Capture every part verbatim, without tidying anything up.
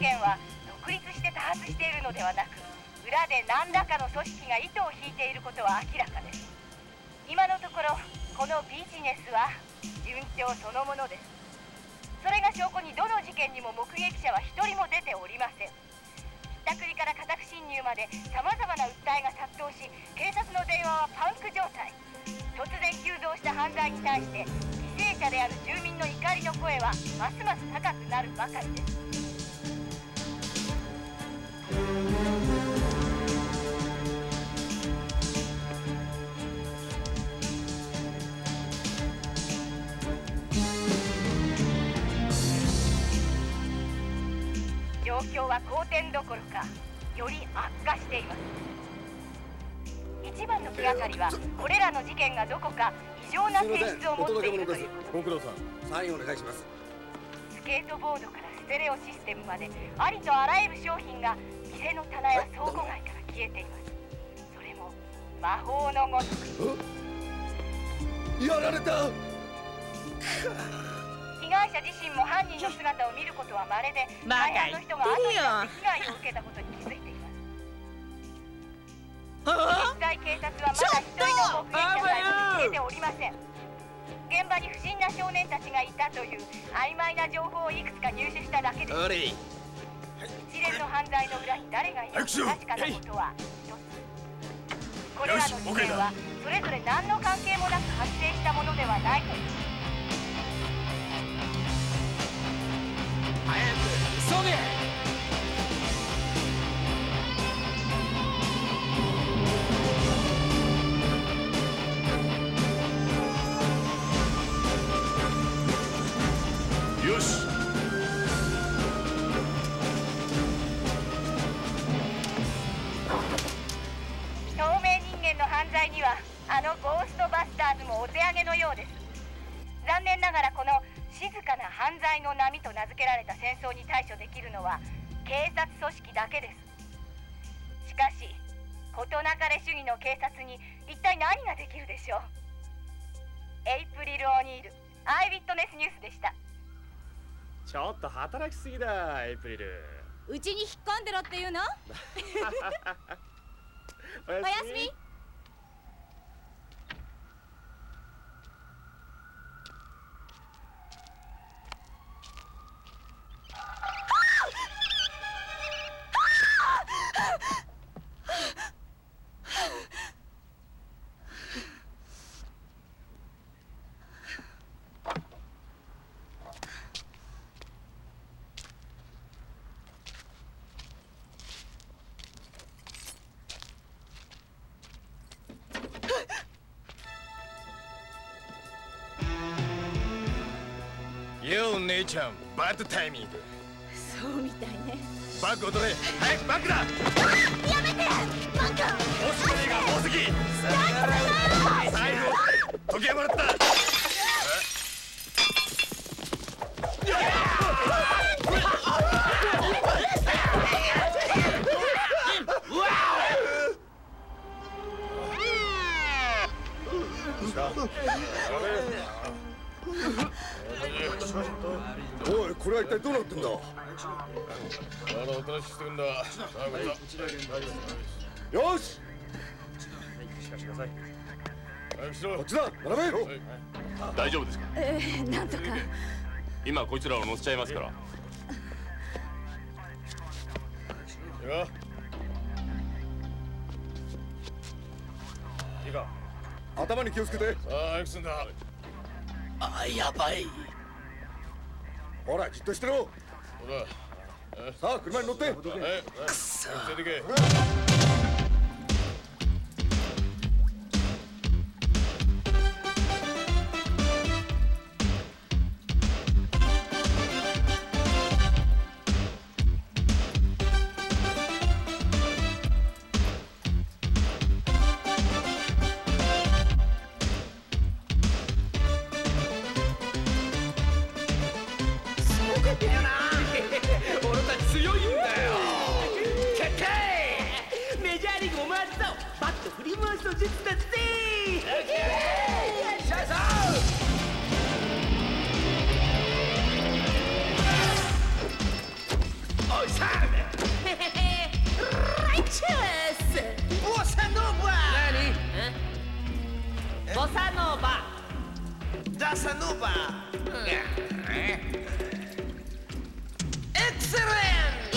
件は独立して多発しているのではなく、裏で何らかの組織が糸を引いていることは明らかです。今のところこのビジネスは順調そのものです。それが証拠にどの事件にも目撃者は一人も出ておりません。ひったくりから家宅侵入までさまざまな訴えが殺到し、警察の電話はパンク状態。突然急増した犯罪に対して犠牲者である住民の怒りの声はますます高くなるばかりです。状況は好転どころかより悪化しています。一番の気がかりはこれらの事件がどこか異常な性質を持っているということ。 ご苦労さん、サインお願いします。 スケートボードからステレオシステムまでありとあらゆる商品が店の棚や倉庫街から消えています。それも魔法のごとく。 やられた。 被害者自身も犯人の姿を見ることは稀で、大半の人が後になって被害を受けたことに気づいています。実際警察はまだ一人の目撃者さえも見つけておりません。現場に不審な少年たちがいたという曖昧な情報をいくつか入手しただけです。一連の犯罪の裏に誰がいるか確かなことは一つ。これらの事件はそれぞれ何の関係もなく発生したものではないという。 早く急げ。 よし。 透明人間の犯罪にはあのゴーストバスターズもお手上げのようです。残念ながらこの静かな犯罪の波と名付けられた戦争に対処できるのは警察組織だけです。しかし事なかれ主義の警察に一体何ができるでしょう。エイプリル・オニール、アイウィットネスニュースでした。 ちょっと働きすぎだ、エイプリル。 うちに引っ込んでろっていうの？ おやすみ。 おやすみ。 よう姉ちゃん、バッドタイミング。 そうみたいね。 バッグを取れ。早くバッグだ。 やめてバカ。 おしぼりが多すぎ。財布を時計もらった。 おい、これは一体どうなってんだ。 あら、おとなしくしてくんだ。さあ、こっちだ。 よし。こっちだ、並べ。 大丈夫ですか。 えー、なんとか。 今こいつらを乗せちゃいますから。 いいか。いいか。 頭に気をつけて。 さあ、早くすんだ。 あ、やばい。 ほら、じっとしてろ。 ほら。 さあ、車に乗って。 くそ。連れてけ。 おい、さ Casanova. Excellent!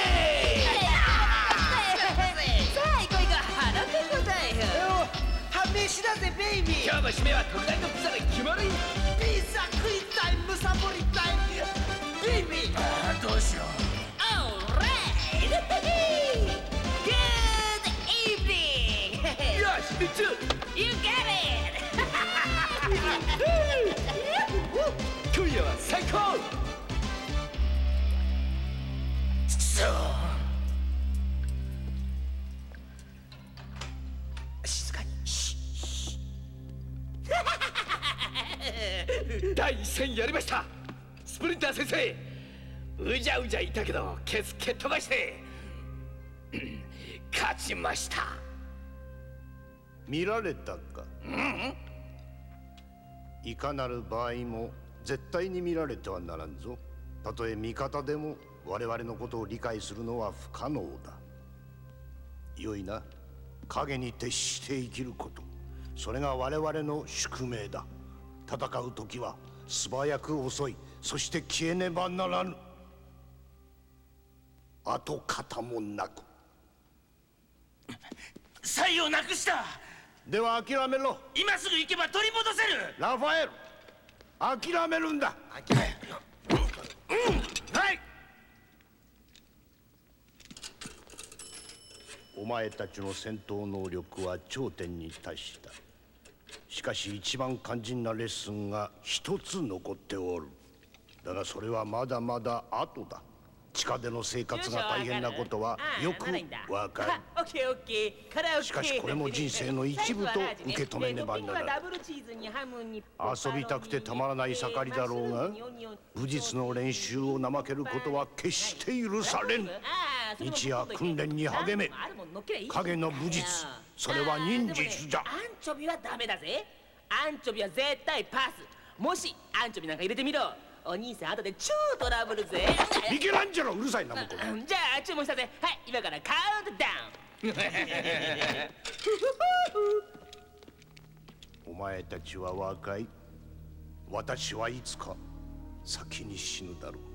最後が腹ペコだよ。判明しだぜベイビー。今日の締めは特大のピザで決まり。ピザ食いたい、むさぼりたいベイビー。ああどうしよう。Alright! Good evening! よし、みっつ You get it! 今夜は最高。静かに。第一戦やりました。スプリンター先生、うじゃうじゃいたけどケツ蹴っ飛ばして勝ちました。 見られたか。いかなる場合も絶対に見られてはならんぞ。たとえ味方でも我々のことを理解するのは不可能だ。よいな。影に徹して生きること、それが我々の宿命だ。戦う時は素早く遅い、そして消えねばならぬ。跡形もなく。 サイをなくした。 では諦めろ。 今すぐ行けば取り戻せる。 ラファエル、諦めるんだ。 諦める。 はい。お前たちの戦闘能力は頂点に達した。しかし一番肝心なレッスンが一つ残っておる。だがそれはまだまだ後だ。地下での生活が大変なことはよくわかる。しかしこれも人生の一部と受け止めねばならない。遊びたくてたまらない盛りだろうが、武術の練習を怠けることは決して許されぬ。日夜訓練に励め。影の武術、それは忍術じゃ。 アンチョビはダメだぜ。アンチョビは絶対パス。もしアンチョビなんか入れてみろ、お兄さん後で超トラブルぜ。 ミケランジェロ、うるさいなもこ。 じゃあ注文したぜ。はい、今からカウントダウン。 お前たちは若い。私はいつか先に死ぬだろう。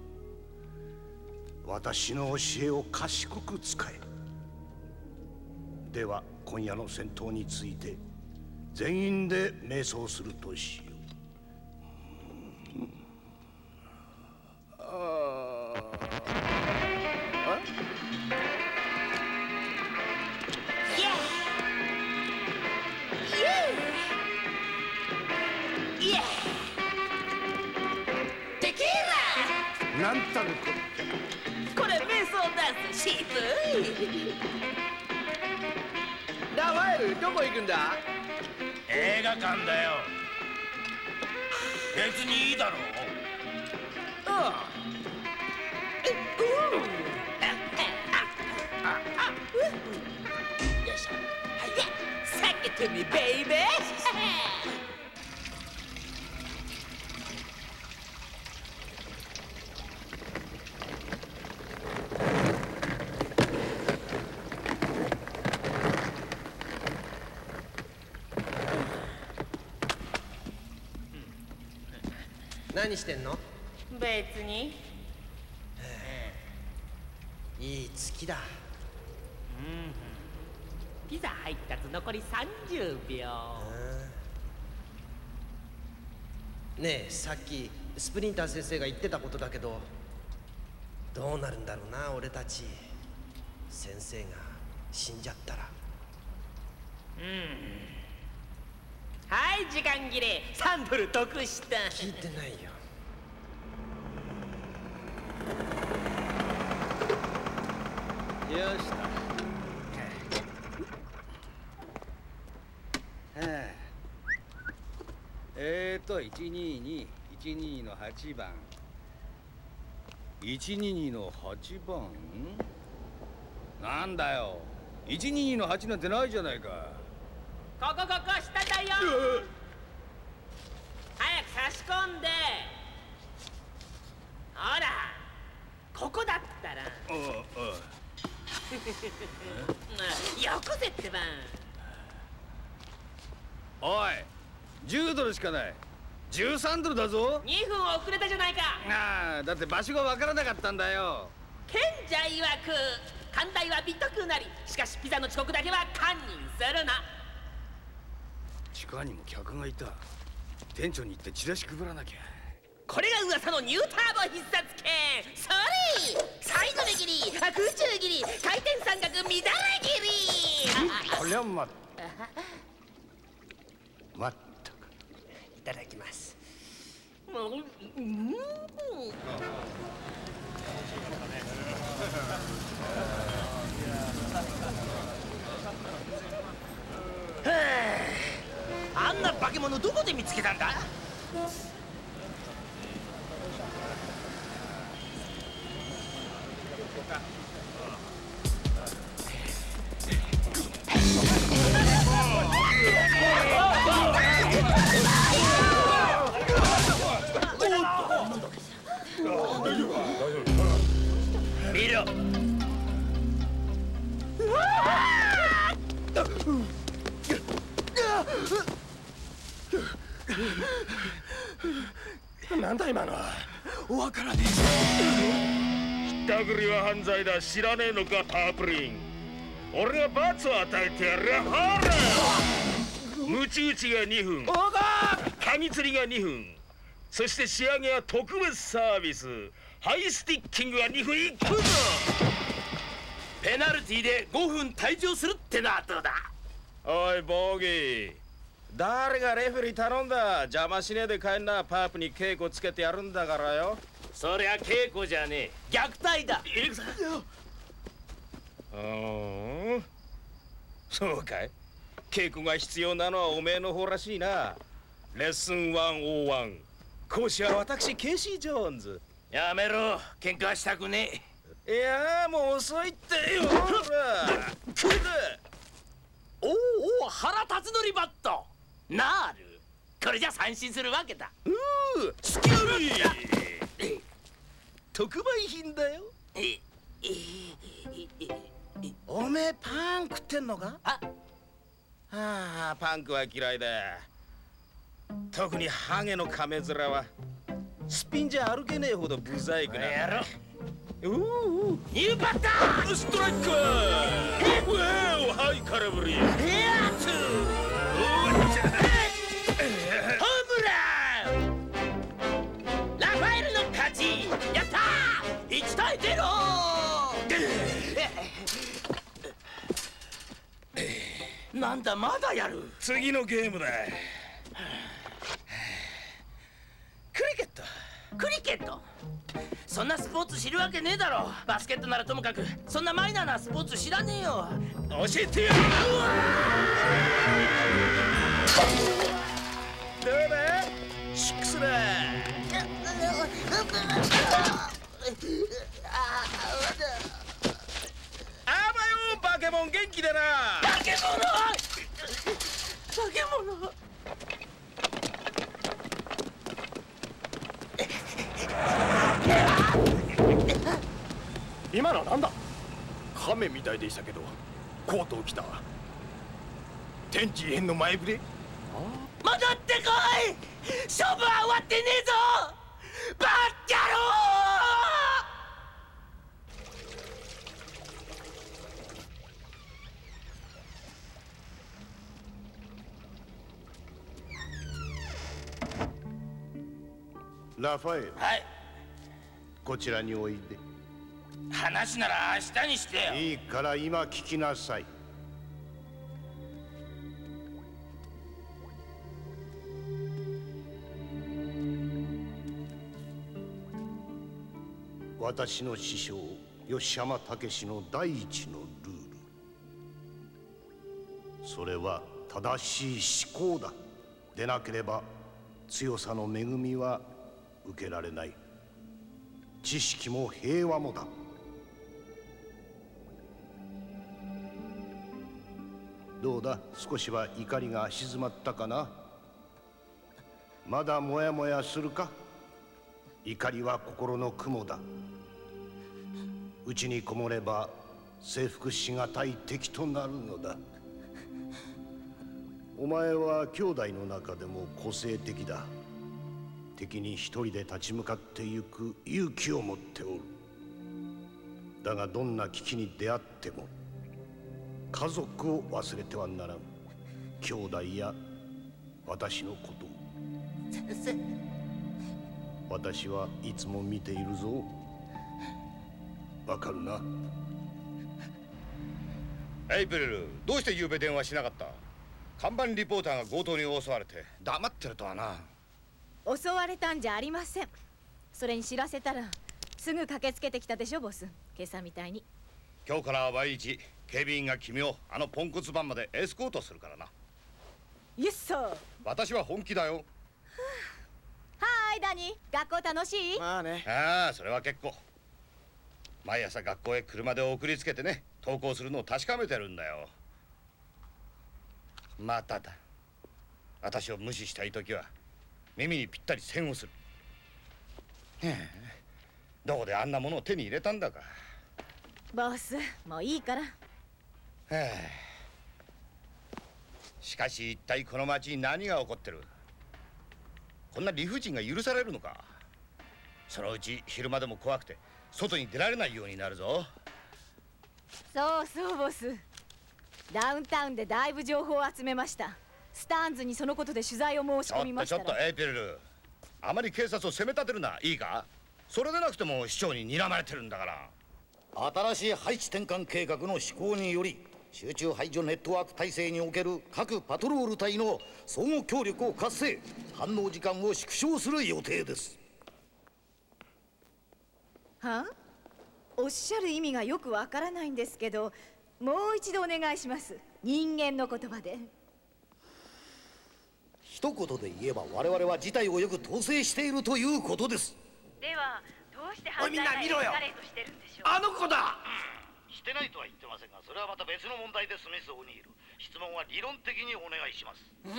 私の教えを賢く使え。では今夜の戦闘について全員で瞑想するとしよう。なんたるここれ瞑想ダンスしぶい。 ラファエル、どこ行くんだ。 映画館だよ。別にいいだろう。 ああ。え、うー。あ、あ、あ、う。よいしょ。はい、サッケとみベイベー。 何してんの。 別に。 いい月だ。 うん。ピザ配達残りさんじゅうびょう。ねえ、さっきスプリンター先生が言ってたことだけど、どうなるんだろうな、俺たち。先生が死んじゃったら。 うん。はい、時間切れ。サンプル得した。 聞いてないよ。 よしと。はあ、えーといちにーにいちにーのはちばんいちにーにのはちばんなんだよ、いちにーのはちなんてないじゃないか。 ここここ下だよ。早く差し込んで。ほらここだったら。 おおよこせってば。 おい、じゅうドルしかない。 じゅうさんドルだぞ。 にふん遅れたじゃないか。 ああ、だって場所がわからなかったんだよ。 賢者曰く寛大は美徳なり、しかしピザの遅刻だけは堪忍するな。 地下にも客がいた。店長に行ってチラシ配らなきゃ。 これが噂のニューターボ必殺剣。それサイドで切り、空中切り、回転三角乱れ切り。 こりゃままったく。 いただきます。もう、うん。 あんな化け物どこで見つけたんだ？見ろ。 なんだ今のは。 わからねえ。ひったくりは犯罪だ。知らねえのかパープリン。俺が罰を与えてやる。ほらムチ打ちがにふん、カギ釣りがにふん、そして仕上げは特別サービス、ハイスティッキングがにふんいくぞ。 ペナルティでごふん退場するってのはどうだ？ おいボギー、誰がレフェリー頼んだ？邪魔しねえで帰んな。パープに稽古つけてやるんだからよ。 そりゃ稽古じゃねえ、虐待だ。 いくぞ。うん、そうかい。稽古が必要なのはおめえの方らしいな。レッスンワンオーワン、講師は私ケイシー・ジョーンズ。 やめろ、喧嘩したくねえ。いやーもう遅いってよ。ほらこれだ。 おお、腹立つのりバットなる。これじゃ三振するわけだ。 うースキル特売品だよ。おめえパン食ってんのか？ あああ、パンクは嫌いだ。特にハゲの亀面はスピンじゃ歩けねえほどブザイクな。 やろうううニューバッターストライク。うわお、はい空振り。 ヘアツーホームラン。ラファエルの勝ち。やったー、いちたいゼロ。なんだ、まだやる。 次のゲームだ。クリケット。 クリケット、そんなスポーツ知るわけねえだろ。バスケットならともかくそんなマイナーなスポーツ知らねえよ。 教えてやる。どうだシックスだ。あばよバケモン、元気だな。 バケモノバケモノ今のはなんだ？亀みたいでしたけどコートを着た天地変の前触れ。 戻ってこい。勝負は終わってねえぞバッキャロー。ラファエル、 はい、 こちらにおいで。 話なら明日にしてよ。 いいから今聞きなさい。私の師匠吉浜武の第一のルール、それは正しい思考だ。でなければ強さの恵みは受けられない。知識も平和もだ。どうだ、少しは怒りが静まったかな。まだモヤモヤするか。怒りは心の雲だ。内にこもれば征服しがたい敵となるのだ。お前は兄弟の中でも個性的だ。 敵に一人で立ち向かってゆく勇気を持っておる。だがどんな危機に出会っても家族を忘れてはならん。兄弟や私のことを。 先生、 私はいつも見ているぞ。わかるな。 エイプリル、どうして昨べ電話しなかった？看板リポーターが強盗に襲われて黙ってるとはな。 襲われたんじゃありません。それに知らせたらすぐ駆けつけてきたでしょボス。今朝みたいに。 今日からは毎日警備員が君をあのポンコツ番までエスコートするからな。 イエスサー。 私は本気だよ。 はーいダニー、学校楽しい？ まあね。 ああ、それは結構。毎朝学校へ車で送りつけてね、登校するのを確かめてるんだよ。まただ。私を無視したいときは耳にぴったり線をする。どこであんなものを手に入れたんだか。 ボス、もういいから。 しかし一体この町に何が起こってる？こんな理不尽が許されるのか？そのうち昼間でも怖くて外に出られないようになるぞ。 そうそうボス。ダウンタウンでだいぶ情報を集めました。スターンズにそのことで取材を申し込みましたら。 ちょっとちょっとエイプリル、あまり警察を責め立てるな、いいか？それでなくても市長に睨まれてるんだから。 新しい配置転換計画の施行により集中排除ネットワーク体制における各パトロール隊の相互協力を活性、反応時間を縮小する予定です。 はあ？おっしゃる意味がよくわからないんですけど、もう一度お願いします。人間の言葉で。 一言で言えば我々は事態をよく統制しているということです。 ではどうして犯罪がエスカレートしてるんでしょう？ あの子だ。 してないとは言ってませんが、それはまた別の問題です。ミス・オニール、質問は理論的にお願いします。 うん、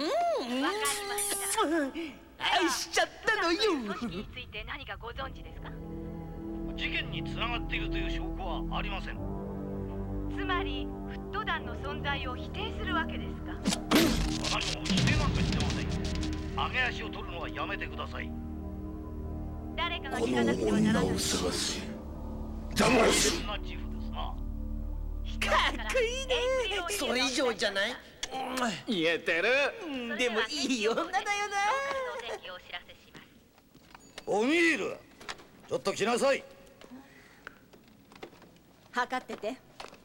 わかりました。 愛しちゃったのよ。 組織について何かご存知ですか？ 事件につながっているという証拠はありません。 つまりフット団の存在を否定するわけですか？ 私も否定なんかしてません。上げ足を取るのはやめてください。 誰かが聞かなくてはならない。 騙せ。そんな自負ですな。 かっこいいね。それ以上じゃない？ 言えてる。 でもいい女だよな。 オニール、ちょっと来なさい。 測ってて。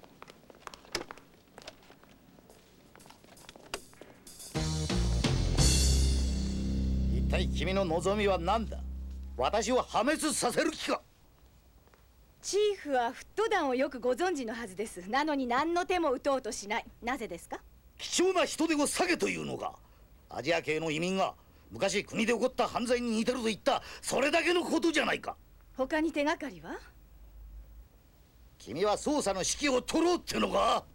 一体君の望みは何だ？私を破滅させる気か？ チーフはフット団をよくご存知のはずです。なのに何の手も打とうとしない。なぜですか？ 貴重な人手を避けというのか？アジア系の移民が昔国で起こった犯罪に似てると言った、それだけのことじゃないか。 他に手がかりは？ 君は捜査の指揮を取ろうってのか？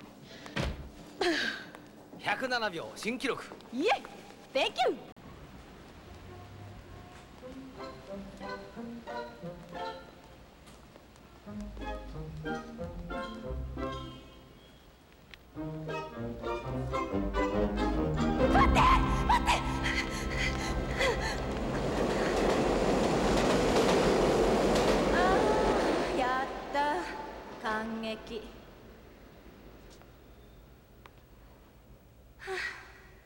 ひゃくななびょう新記録。 イエイ Thank you。待って待ってああ、やった感激。はあ、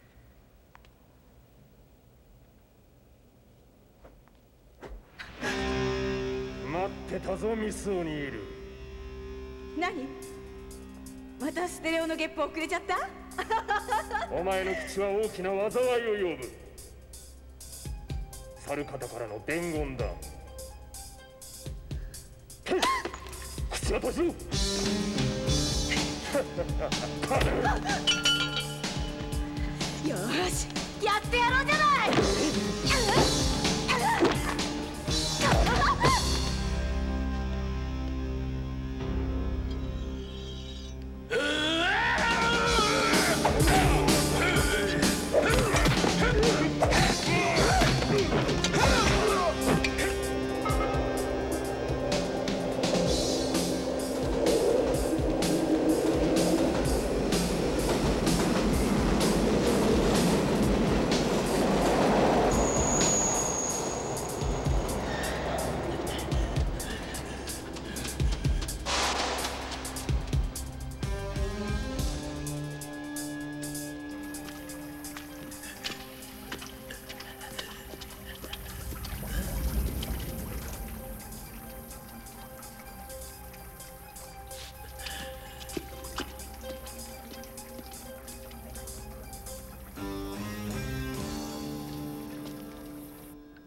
待ってたぞミス・オニール。 何？またステレオのゲップ遅れちゃった？ お前の口は大きな災いを呼ぶ。猿方からの伝言だ。口を閉じろ。 よーし、やってやろうじゃない。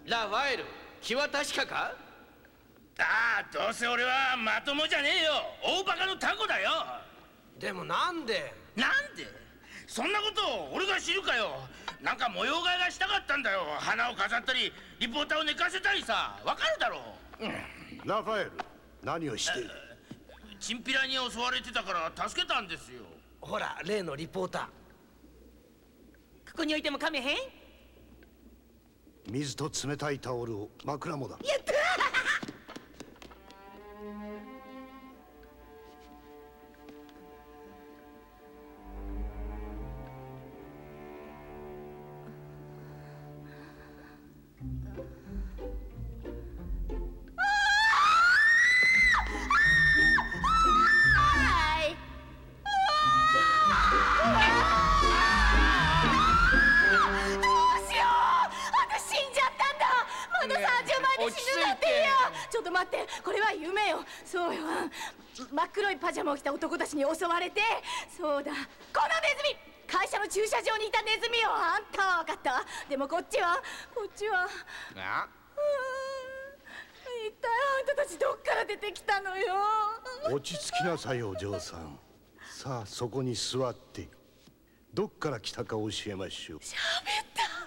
ラファエル、気は確かか？ ああ、どうせ俺はまともじゃねえよ。大バカのタコだよ。 でもなんで？ なんで？そんなことを俺が知るかよ。なんか模様替えがしたかったんだよ。花を飾ったりリポーターを寝かせたりさ、わかるだろう、うん、 ラファエル、何をしている？ チンピラに襲われてたから助けたんですよ。 ほら、例のリポーター。 ここに置いてもかめへん？ 水と冷たいタオルを枕もだ。 やったーちょっと待って、これは夢よ。そうよ、真っ黒いパジャマを着た男たちに襲われて。そうだ、このネズミ、会社の駐車場にいたネズミよ。あんたは分かった。でもこっちはこっちはあ一体あんたたちどっから出てきたのよ。 落ち着きなさいお嬢さん。さあそこに座ってどっから来たか教えましょう。 喋った。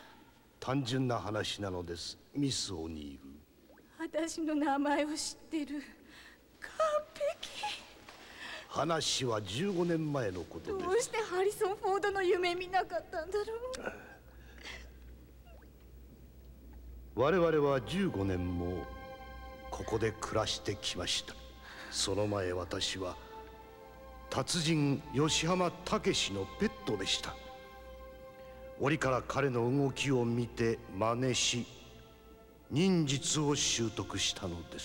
単純な話なのです、ミス・オニール。 私の名前を知ってる。完璧。 話はじゅうごねんまえのことです。 どうしてハリソン・フォードの夢見なかったんだろう。我々はじゅうごねんもここで暮らしてきました。その前私は達人吉浜武のペットでした。折から彼の動きを見て真似し忍術を習得したのです。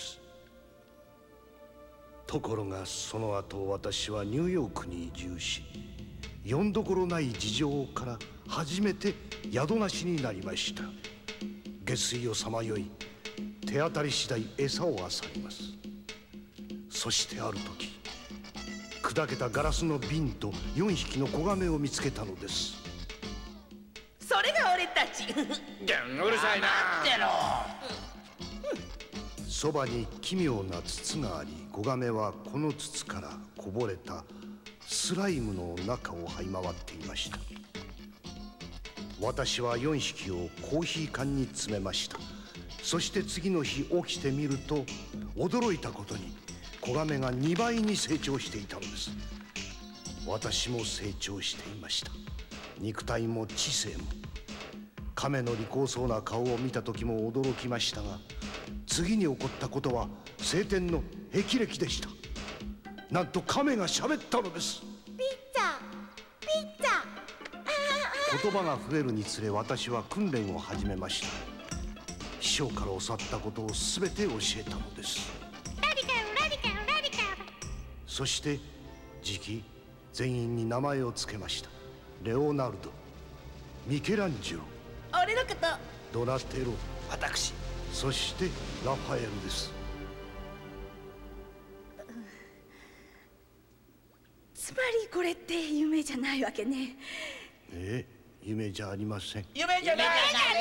ところがその後私はニューヨークに移住し、よんどころない事情から初めて宿なしになりました。下水をさまよい手当たり次第餌を漁ります。そしてある時、砕けたガラスの瓶とよんひきの子亀を見つけたのです。 それが俺たち。 うるさいな。 待ってろ。 そばに奇妙な筒があり、子亀はこの筒からこぼれたスライムの中を這い回っていました。私はよんひきをコーヒー缶に詰めました。そして次の日起きてみると、驚いたことに子亀がにばいに成長していたのです。私も成長していました。肉体も知性も。亀の利口そうな顔を見た時も驚きましたが、次に起こったことは晴天の霹靂でした。なんと亀が喋ったのです。 ピッツァピッツァ。 言葉が増えるにつれ私は訓練を始めました。師匠から教わったことを全て教えたのです。 ラディカルラディカルラディカル。 そして次期全員に名前を付けました。レオナルド、ミケランジェロ、 俺のこと、 ドナテロ、 私、 そしてラファエルです。 つまりこれって夢じゃないわけね。 ええ、夢じゃありません。 夢じゃない。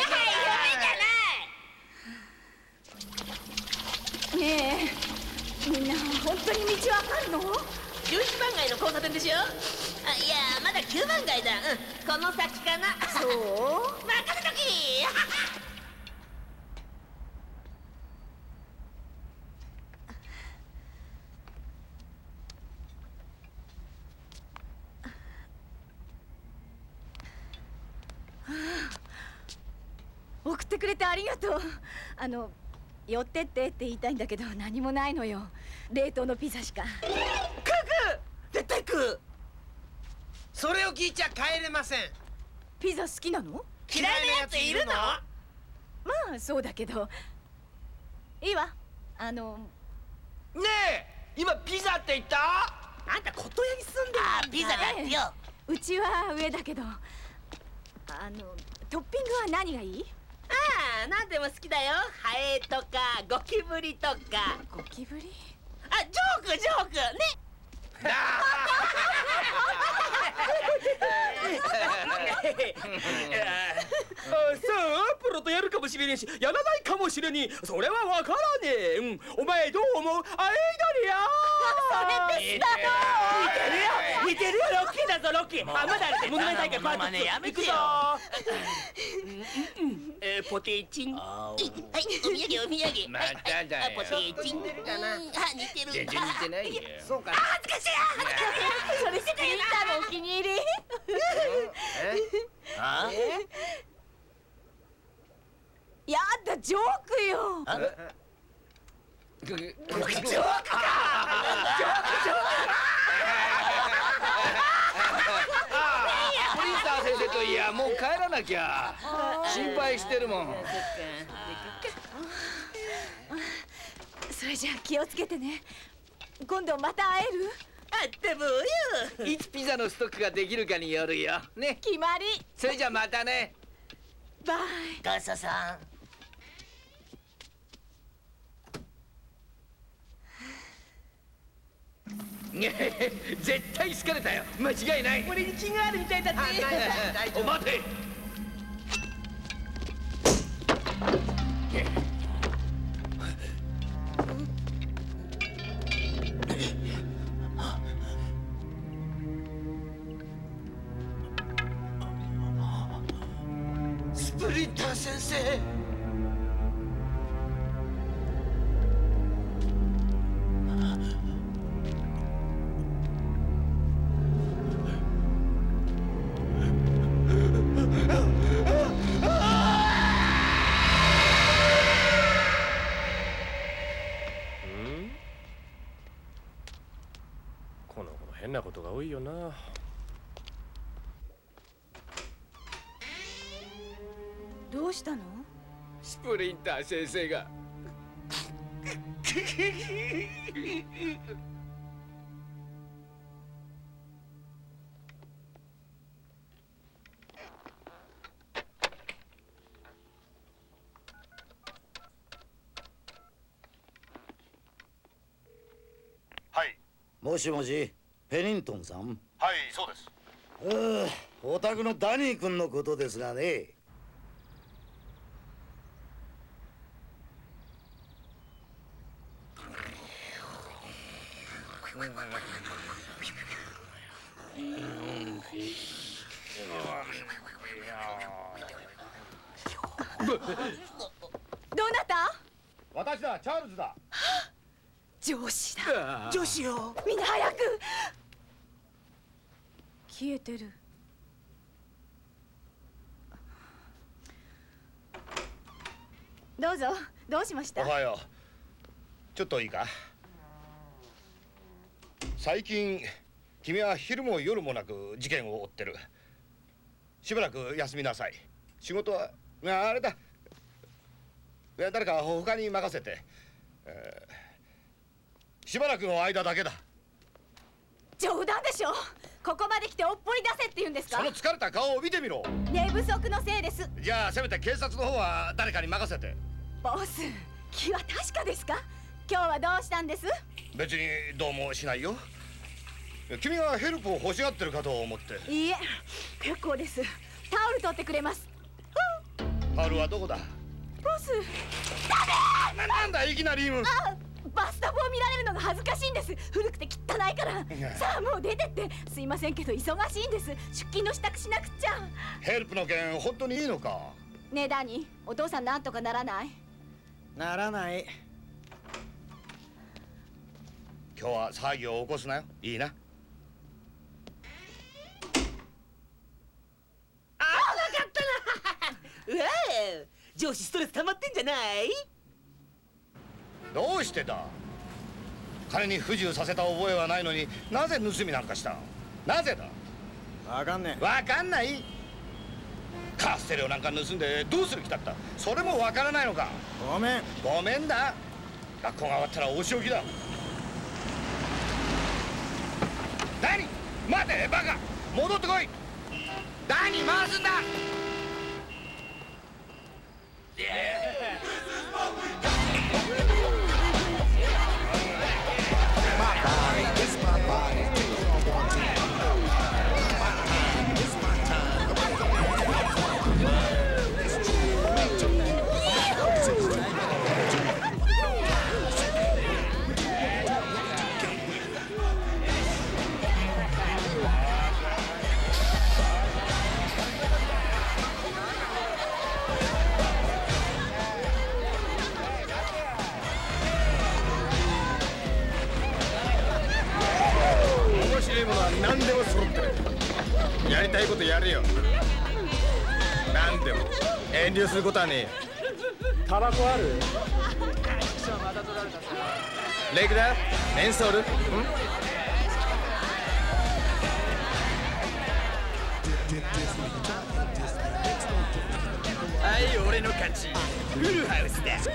ねえ、みんな本当に道わかるの？ じゅういちばん街の交差点でしょ。あ、いやまだきゅうばん街だ、うん、この先かな。 そう任せとき。 送ってくれてありがとう。あの寄ってってって言いたいんだけど何もないのよ。冷凍のピザしか。 クク絶対食う。それを聞いちゃ帰れません。 ピザ好きなの？ 嫌いなやついるの？ まあそうだけどいいわ。あのねえ、今ピザって言った？あんた琴屋に住んでる。 あ、ピザだってよ。 うちは上だけど、あのトッピングは何がいい？ ああ、何でも好きだよ。ハエとかゴキブリとか。 ゴキブリ？ あ、ジョークジョークね。 さあプロとやるかもしれねえし、やらないかもしれねえ。それはわからねえ。うん、お前どう思う？アイドリアそれでしたの。似てるよ、似てるよ。ロッキーだぞ、ロッキー。あ、まだあれでモノマネ大会こうやってやめてよ。 えー、ポテチン。 はい、お土産お土産。 まただよ。 ポテチン。あ、似てる。 全然似てないよ。 そうか。 あ、恥ずかしい。それしてみんなのお気に入り。 あ？ やだ、ジョークよ。 ジョークか。ジョークジョーク。プリンター先生といや、もう帰らなきゃ。心配してるもん。 それじゃあ気をつけてね。今度また会える？ あったぼうよ。 いつピザのストックができるかによるよ。ね。 決まり。 それじゃまたね。 バイ。 ガサさん。 絶対好かれたよ。間違いない。 俺に気があるみたいだって。 お待て。 スプリンター先生。 この頃変なことが多いよな。 どうしたの？ スプリンター先生が。 はい。もしもし、ペニントンさん。 はい、そうです。 うーお宅のダニー君のことですがね。 どうなった？ 私だ、チャールズだ。 上司だ。 女子よ。 みんな早く。消えてる。どうぞ。どうしました？ おはよう。ちょっといいか。最近君は昼も夜もなく事件を追ってる。しばらく休みなさい。仕事はああれだ。いや誰か他に任せて、えー、しばらくの間だけだ。 冗談でしょ。ここまで来ておっぽり出せって言うんですか？ その疲れた顔を見てみろ。 寝不足のせいです。 じゃあせめて警察の方は誰かに任せて。 ボス、気は確かですか？今日はどうしたんです？ 別にどうもしないよ。君がヘルプを欲しがってるかと思って。 いいえ、結構です。タオル取ってくれます。 タオルはどこだ？ ボス。 ダメ！な、なんだいきなり。 あ、バスタブを見られるのが恥ずかしいんです。古くて汚いから。さあもう出てって。すいませんけど忙しいんです。出勤の支度しなくちゃ。 ヘルプの件本当にいいのか？ ねえダニー、お父さんなんとかならない？ ならない。 今日は騒ぎを起こすなよ。いいな。 あ、わかったな。うわあ、上司ストレス溜まってんじゃない？ どうしてだ？金に不自由させた覚えはないのになぜ盗みなんかしたの？なぜだ？ わかんねえ。 わかんない？カーステレオなんか盗んでどうする気だった？それもわからないのか？ ごめん。 ごめんだ。学校が終わったらお仕置きだ。何？待てバカ！戻ってこい！何回すんだ！ My body, it's my body. Do what I want to. My time, it's my time. It's true. Make your とやるよ。なんでも遠慮することはねえ。タバコある？レギュラー？メンソール？ん？ はい、俺の勝ち。フルハウスだ。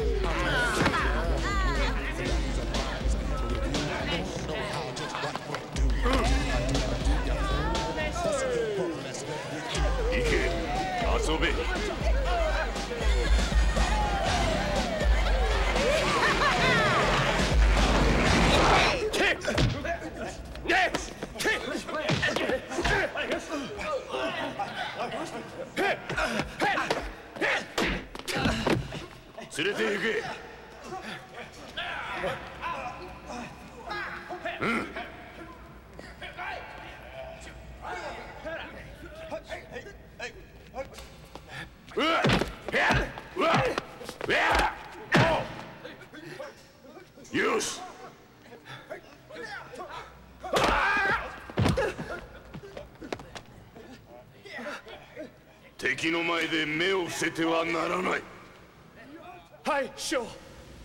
行け、遊べ。連れて行け。うん。うわっ、うわっ、よし。敵の前で目を伏せてはならない。 はい、師匠。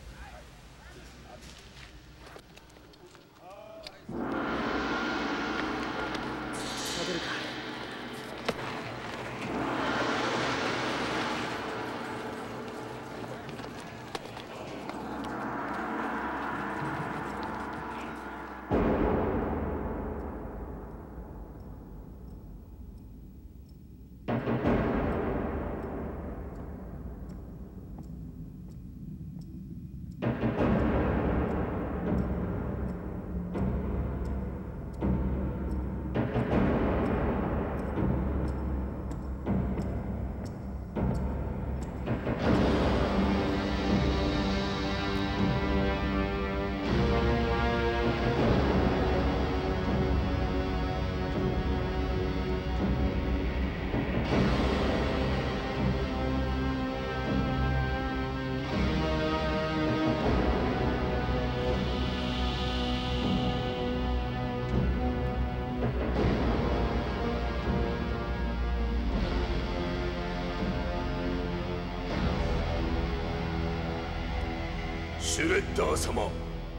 シュレッダー様。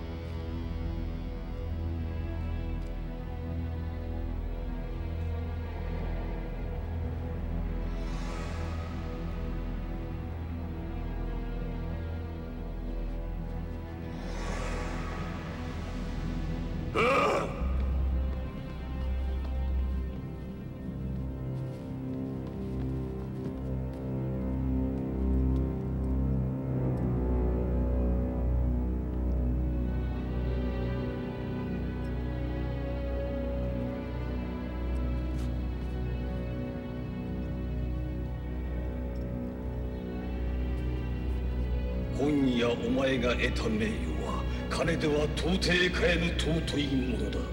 今夜お前が得た名誉は金では到底買えぬ尊いものだ。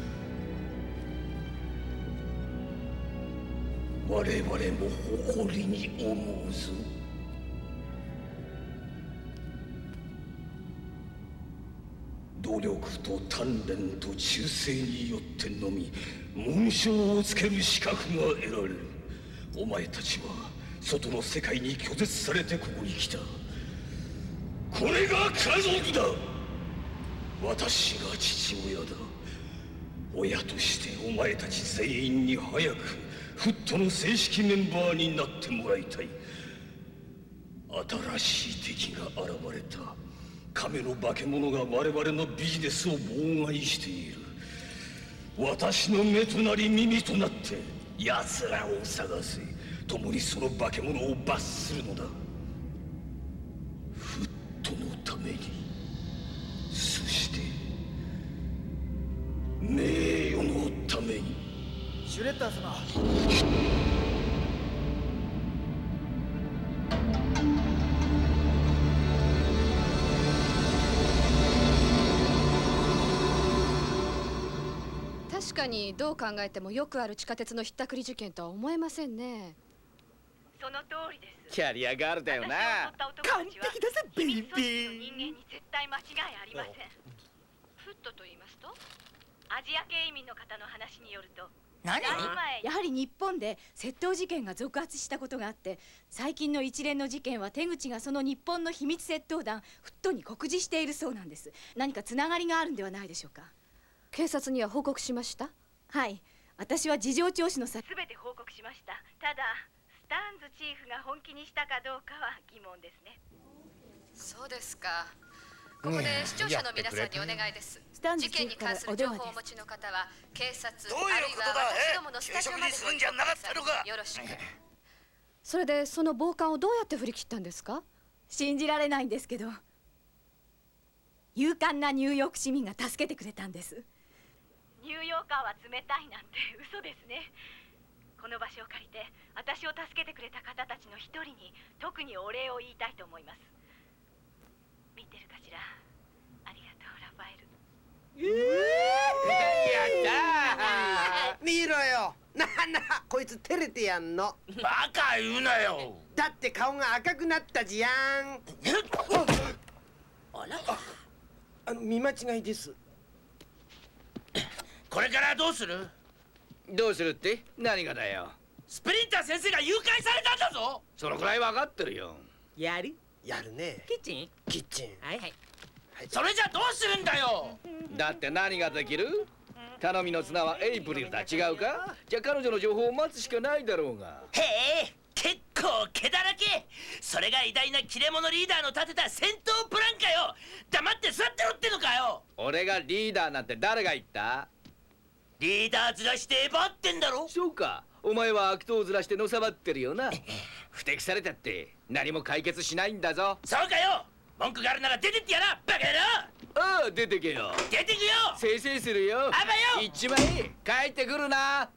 我々も誇りに思うぞ。努力と鍛錬と忠誠によってのみ紋章をつける資格が得られる。お前たちは外の世界に拒絶されてここに来た。これが家族だ。私が父親だ。親としてお前たち全員に早くフットの正式メンバーになってもらいたい。新しい敵が現れた。亀の化け物が我々のビジネスを妨害している。私の目となり耳となって奴らを探せ。共にその化け物を罰するのだ。フットのために、そして名誉のために。 シュレッダー様。 確かにどう考えてもよくある地下鉄のひったくり事件とは思えませんね。 その通りです。 キャリアガールだよな。 完璧だぜベイビー。人間に絶対間違いありません。フットと言いますと、アジア系移民の方の話によると、 何？ やはり日本で窃盗事件が続発したことがあって、最近の一連の事件は手口がその日本の秘密窃盗団フットに酷似しているそうなんです。何かつながりがあるんではないでしょうか。 警察には報告しました？ はい、私は事情聴取の際すべて報告しました。ただスターンズチーフが本気にしたかどうかは疑問ですね。 そうですか。ここで視聴者の皆さんにお願いです。事件に関する情報をお持ちの方は警察あるいは私どものスタジオまでご連絡ください。よろしく。それでその暴漢をどうやって振り切ったんですか？ 信じられないんですけど、勇敢なニューヨーク市民が助けてくれたんです。 ニューヨーカーは冷たいなんて嘘ですね。この場所を借りて私を助けてくれた方たちの一人に特にお礼を言いたいと思います。見てるかしら。ありがとうラファエル。 やったー見ろよ。なあなあ、こいつ照れてやんの。 バカ言うなよ。 だって顔が赤くなったじゃん。 あら、 あの見間違いです。 これからどうする？ どうするって？何がだよ。 スプリンター先生が誘拐されたんだぞ。 そのくらい分かってるよ。 やる？やるね。 キッチン？ キッチン。 はいはい。 それじゃどうするんだよ。 だって何ができる？頼みの綱はエイプリルだ。違うか？じゃあ彼女の情報を待つしかないだろうが。 へえ、結構毛だらけ。それが偉大な切れ者リーダーの立てた戦闘プランかよ。黙って座ってろってのかよ。 俺がリーダーなんて誰が言った？ リーダーずらしてえばってんだろ。 そうか、お前は悪党ずらしてのさばってるよな。不適されたって何も解決しないんだぞ。 そうかよ。文句があるなら出てってやな、バカ野郎。 ああ、出てけよ。 出てくよ。 せいせいするよ。 あばよ。 行っちまえ。帰ってくるな。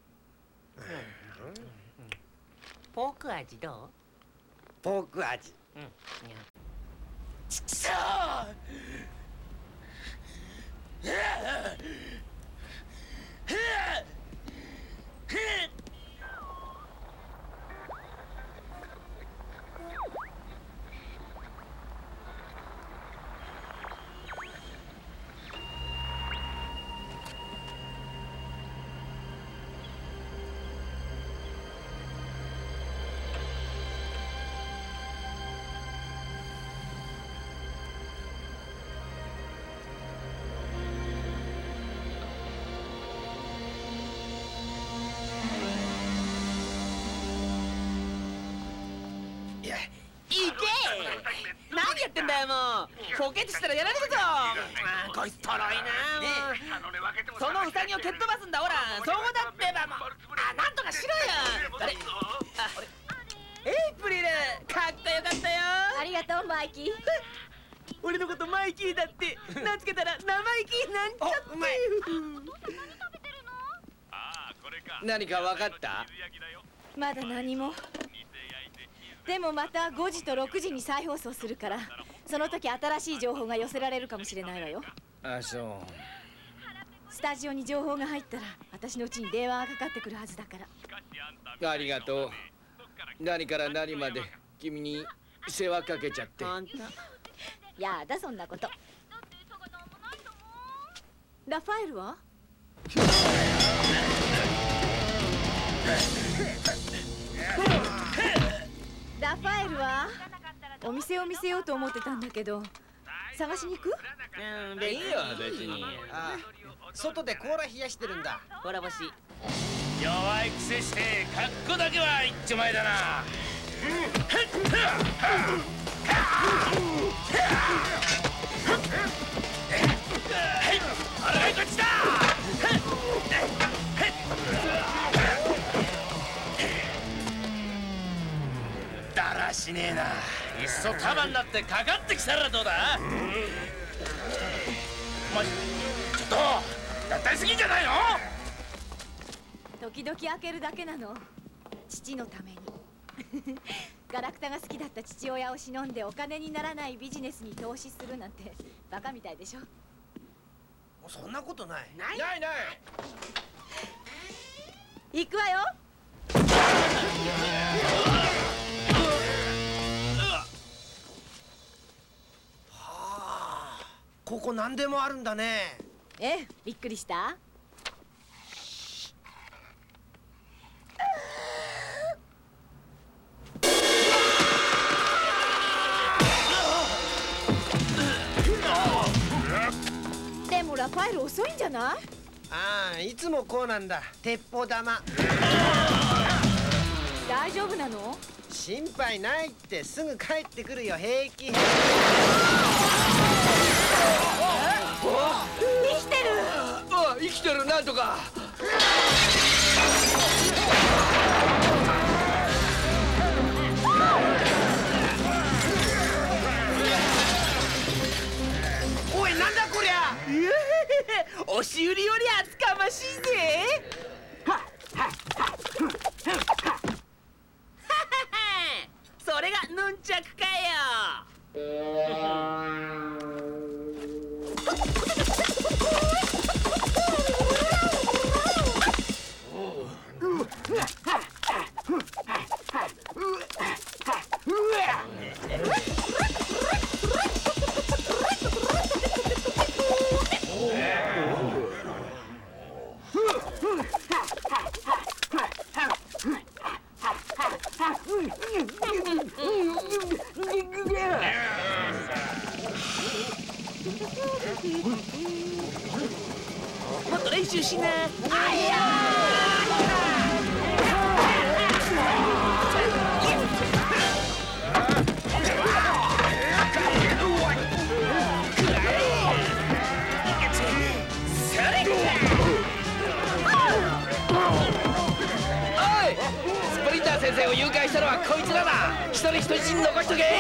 ポーク味どう？ ポーク味。 うん。 ちくしょう。 何やってんだよもう。ポケットしたらやられるぞ。あーこいつとろいなもう。そのウサギを蹴っ飛ばすんだ。ほらそうだってばもう。あ、なんとかしろよ。誰？あ、俺エイプリルかっこよかったよ。 ありがとうマイキー。 俺のことマイキーだって名付けたら生意気になんちゃって。うまい。 何か分かった？ まだ何も。でもまたごじとろくじに再放送するから、その時新しい情報が寄せられるかもしれないわよ。 あ、そう。 スタジオに情報が入ったら私のうちに電話がかかってくるはずだから。 ありがとう。何から何まで君に世話かけちゃって。 やだそんなこと。ラファエルは？ラファエルはお店を見せようと思ってたんだけど、探しに行く？ うん、 いいよ別に。 ああ、外でコーラ冷やしてるんだ。 コラボし。 弱いくせしてカッコだけは一丁前だな。あらこっちだ。だらしねえな。いっそ束になってかかってきたらどうだ。ま、ちょっとだったりすぎんじゃないの。 時々開けるだけなの。父のために。ガラクタが好きだった父親を忍んでお金にならないビジネスに投資するなんてバカみたいでしょ。 そんなことない。 ないないない。 行くわよ。 はあ、ここ何でもあるんだね。 ええ、びっくりした？ ラファエル遅いんじゃない？ ああ、いつもこうなんだ。鉄砲玉。 大丈夫なの？ 心配ないって、すぐ帰ってくるよ。平気。生きてる。 あ、生きてる。なんとか。 おい、なんだこりゃ。 押し売りより厚かましいぜ。それがヌンチャクかよ。もっと練習しな。あいや先生を誘拐したのはこいつらだ。一人人質に残しとけ。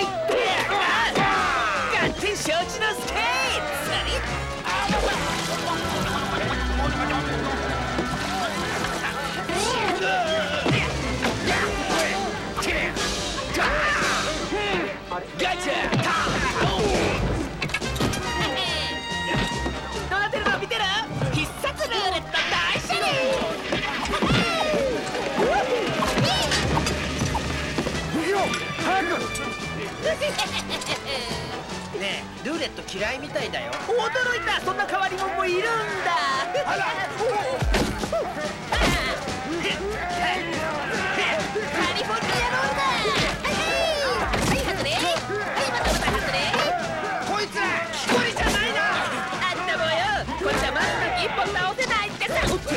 ガッテン承知のスケーガチャ。どうなってるの見てる？必殺ルーレット大勝利。ねえ、ルーレット嫌いみたいだよ。驚いた。そんな変わり者もいるんだ。あら。カリフォルニアロールだ。はい外れ。はいまたまた外れ。こいつら一人じゃないな。あんたもよ。こっちはまず一本倒せないってさ。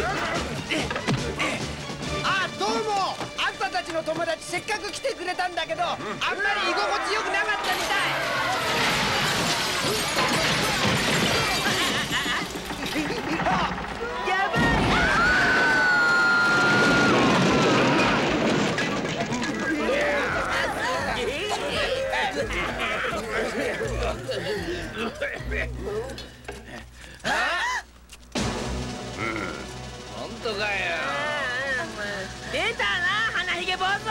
あ、どうも。あんたたちの友達せっかく来てくれたんだけど、あんまり居心地よくなかったみたい。やばい。 本当かよ。 出たな、花ひげ坊主。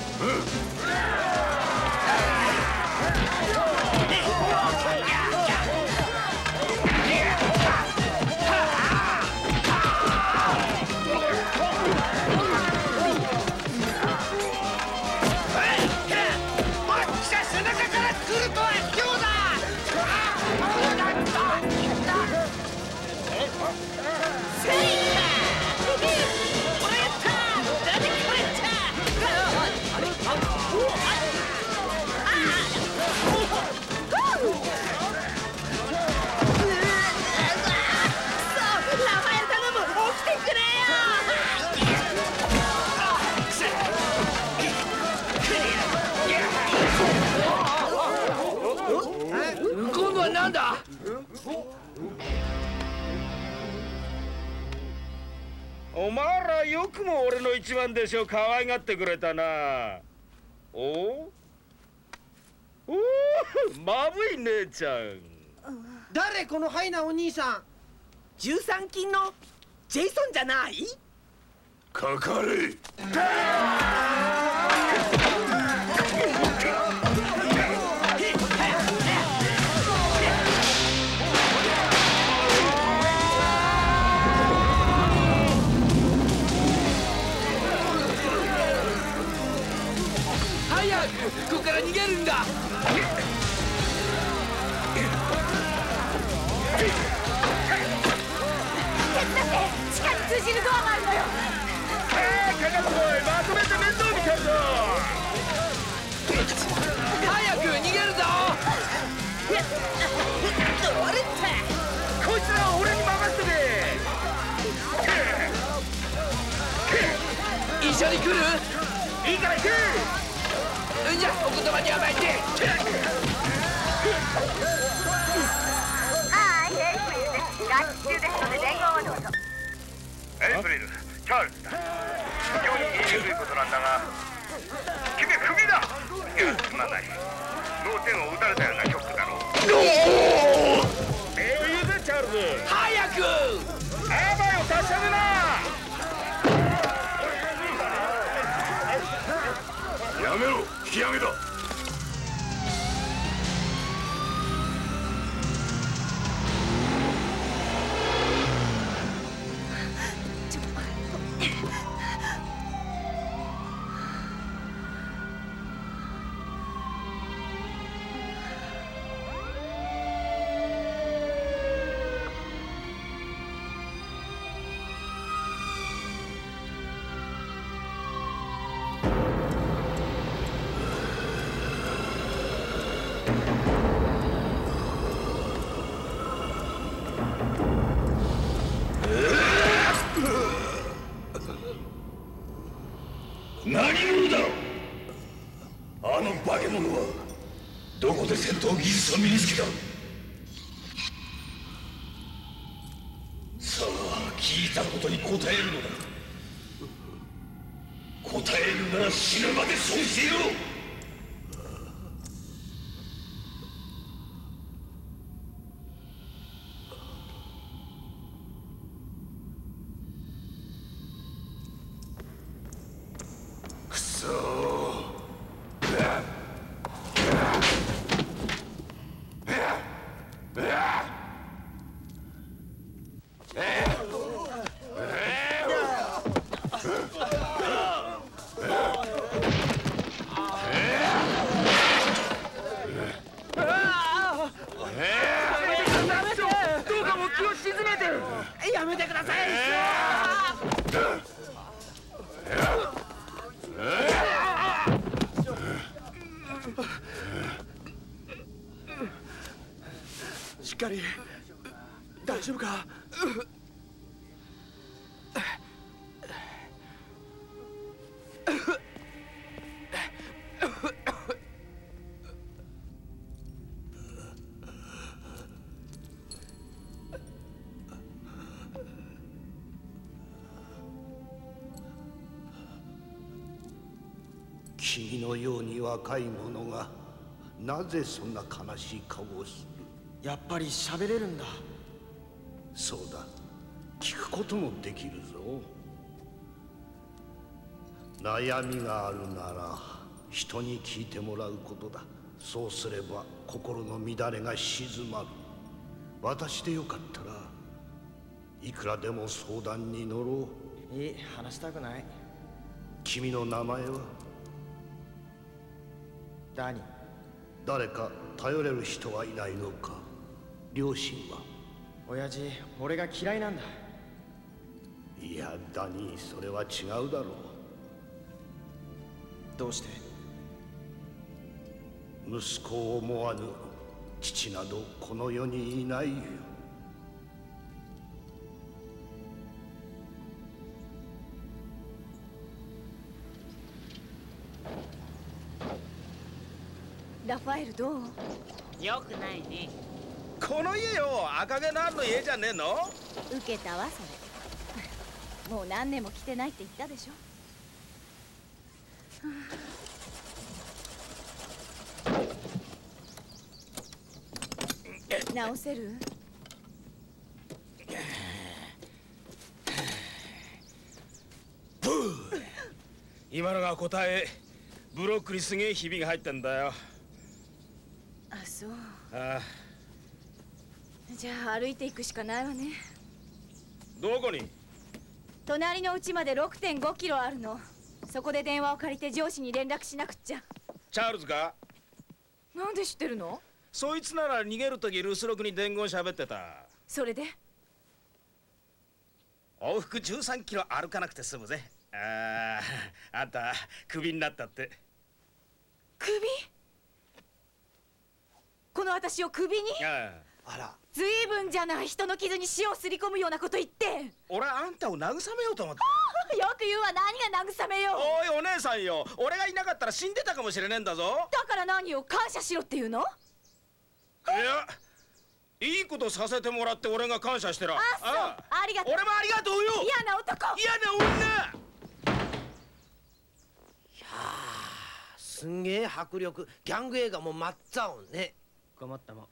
今度はなんだ？ お前らよくも俺の一番弟子を可愛がってくれたな。おおおお、まぶい姉ちゃん。 誰このハイなお兄さん。 じゅうさんきんのジェイソンじゃない？ かかれ。 早くここから逃げるんだ。 手伝って。地下に通じるドアがあるのよ。 かかってこい。まとめて面倒見て緒に来る？いいから行く。じゃあお言葉に甘えて。 はい、エイプリルです。ラッチ中ですので伝言をどうぞ。 エイプリル、チャールズだ。非常に言いにくいことなんだが、君クビだ。いや、すまない。脳天を打たれたようなショックだろう。 ええ言うぜチャールズ。 早く。 アバイを達者でな。 やめろ、引き上げだ。 何者だ。あの化け物はどこで戦闘技術を身につけた。さあ聞いたことに答えるのだ。答えるなら死ぬまでそうしていろ。 やめてください。 しっかり大丈夫か。 君のように若い者がなぜそんな悲しい顔をする。 やっぱり喋れるんだ。 そうだ、聞くこともできるぞ。悩みがあるなら人に聞いてもらうことだ。そうすれば心の乱れが静まる。私でよかったらいくらでも相談に乗ろう。いい、話したくない。 君の名前は？ ダニ。 誰か頼れる人はいないのか？両親は？ 親父、俺が嫌いなんだ。 いや、ダニー、それは違うだろう。 どうして？ 息子を思わぬ父などこの世にいないよ。 ラファエルどう？ よくないね。 この家よ、赤毛のアンの家じゃねえの？ 受けたわそれ。もう何年も来てないって言ったでしょ。直せる？ ブー。今のが答え。ブロックにすげえひびが入ったんだよ。 あ、そう。 ああ。 じゃあ歩いていくしかないわね。 どこに？ 隣の家まで ろくてんごキロあるの。そこで電話を借りて上司に連絡しなくっちゃ。 チャールズか？ なんで知ってるの？ そいつなら逃げるとき留守録に伝言喋ってた。 それで？ 往復じゅうさんキロ歩かなくて済むぜ。ああ、あんたクビになったって。 クビ？この私をクビに？ ああ。あら。 ずいぶんじゃない、人の傷に塩をすり込むようなこと言って。 俺はあんたを慰めようと思って。 よく言うわ。何が慰めよ。 おいお姉さんよ、俺がいなかったら死んでたかもしれねえんだぞ。 だから何を感謝しろっていうの？ いや、いいことさせてもらって俺が感謝してら。 あ、そう、あ, ありがとう。 俺もありがとうよ。 嫌な男。 嫌な女。 いやー、すんげえ迫力。ギャング映画も真っ青ね。 困ったもん。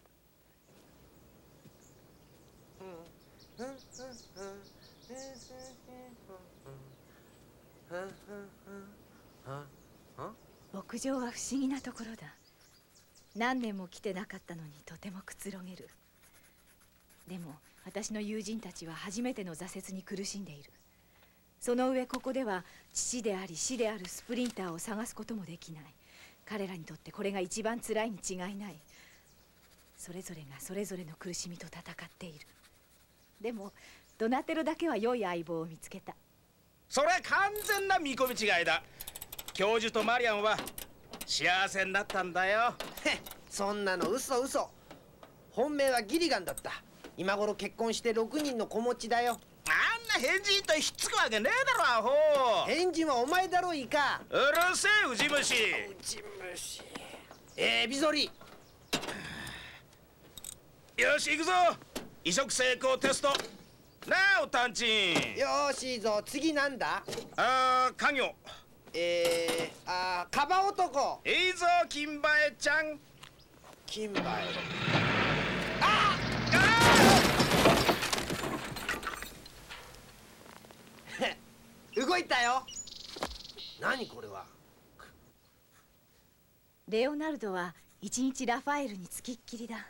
牧場は不思議なところだ。何年も来てなかったのにとてもくつろげる。でも私の友人たちは初めての挫折に苦しんでいる。その上ここでは父であり師であるスプリンターを探すこともできない。彼らにとってこれが一番辛いに違いない。それぞれがそれぞれの苦しみと戦っている。でもドナテロだけは良い相棒を見つけた。 それは完全な見込み違いだ。教授とマリアンは幸せになったんだよ。 へ、そんなの嘘嘘。本命はギリガンだった。今頃結婚してろくにんの子持ちだよ。 あんな変人とひっつくわけねえだろアホ。 変人はお前だろイカ。 うるせえウジ虫。 ウジ虫。えー、ビゾリ。 よし行くぞ。移植成功テスト。なあおたんちん。 よーしいいぞ。次なんだ？ あー、家業。 えー、あー、カバ男。 いいぞ金馬えちゃん。 金馬え。 ああ動いたよ。何これは。 レオナルドは一日ラファエルにつきっきりだ。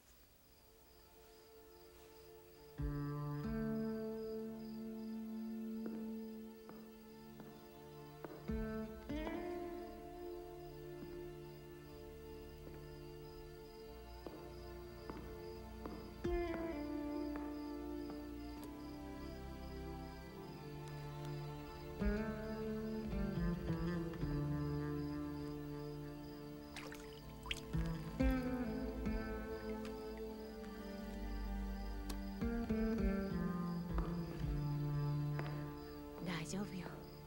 大丈夫よ。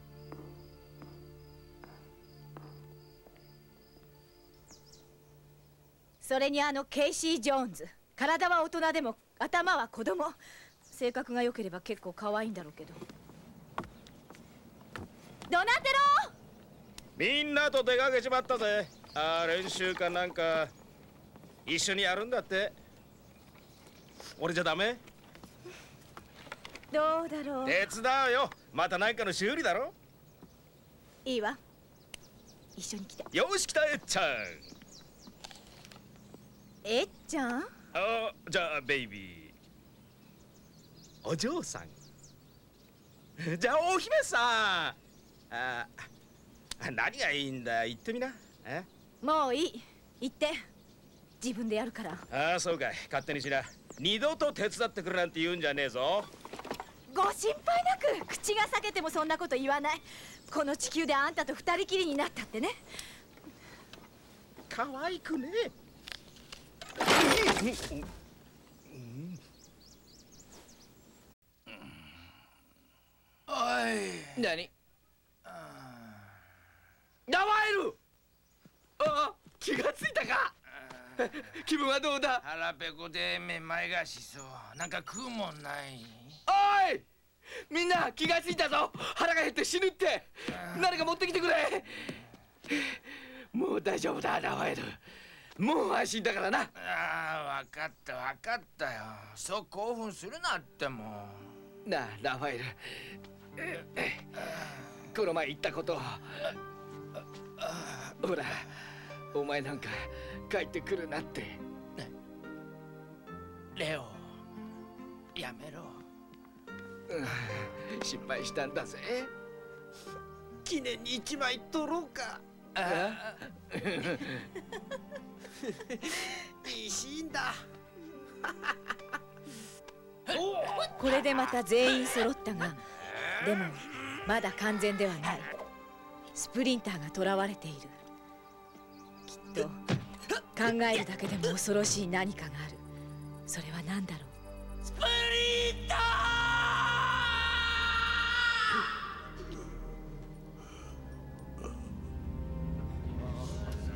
それにあのケイシー・ジョーンズ、体は大人でも頭は子供。性格が良ければ結構可愛いんだろうけど。ドナテロみんなと出かけちまったぜ。あー、練習かなんか一緒にやるんだって。俺じゃダメ？ どうだろう。 手伝うよ。また何かの修理だろ。 いいわ、一緒に来て。 よし来たえっちゃん。 えっちゃん？ あ、じゃあベイビー。お嬢さん。じゃあお姫さん。あ、何がいいんだ、言ってみな。え？ もういい、言って。自分でやるから。 ああ、そうかい。勝手にしな。二度と手伝ってくるなんて言うんじゃねえぞ。 ご心配なく。口が裂けてもそんなこと言わない。この地球であんたと二人きりになったってね。 可愛くねえ。 おい。 何？ ラファエル。 ああ、気がついたか。気分はどうだ？ 腹ペコでめまいがしそう。なんか食うもんない。 おい、みんな気がついたぞ。腹が減って死ぬって。誰か持ってきてくれ。もう大丈夫だラファエル。もう安心だからな。 ああ、分かった分かったよ。そう興奮するなってもう。なあラファエル、この前言ったことほら、お前なんか帰ってくるなって。 レオ、やめろ。 うん、失敗したんだぜ。記念に一枚取ろうか。あいいシーンだ。 これでまた全員揃ったが、でもまだ完全ではない。スプリンターが囚われている。きっと考えるだけでも恐ろしい何かがある。それは何だろう。 スプリンター！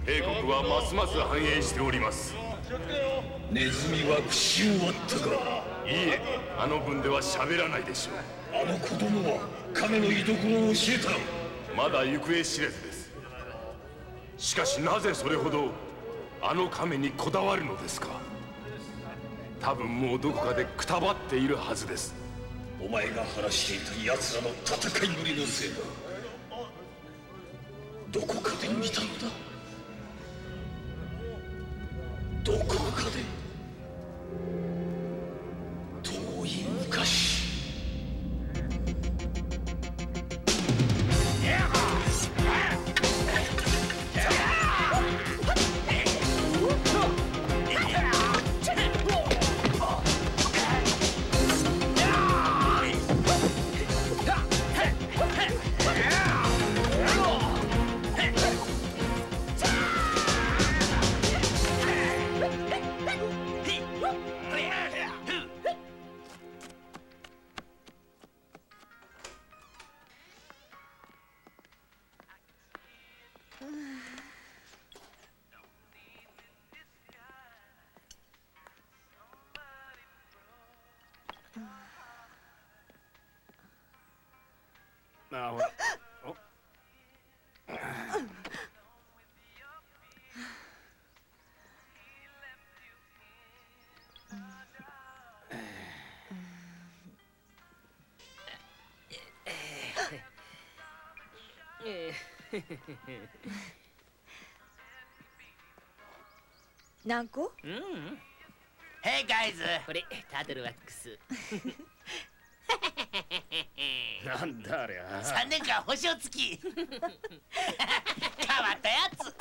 帝国はますます繁栄しております。ネズミは口を割ったか。いいえ、あの分では喋らないでしょう。あの子供は亀の居所を教えた。まだ行方知れずです。しかしなぜそれほどあの亀にこだわるのですか。多分もうどこかでくたばっているはずです。お前が話していた奴らの戦いぶりのせいだ。どこかで見たのだ。どこかで遠い昔。 あ、ほら。 何個？ うん。Hey guys、これタートルワックス。 なんだありゃ。 三年間星をつき。変わったやつ。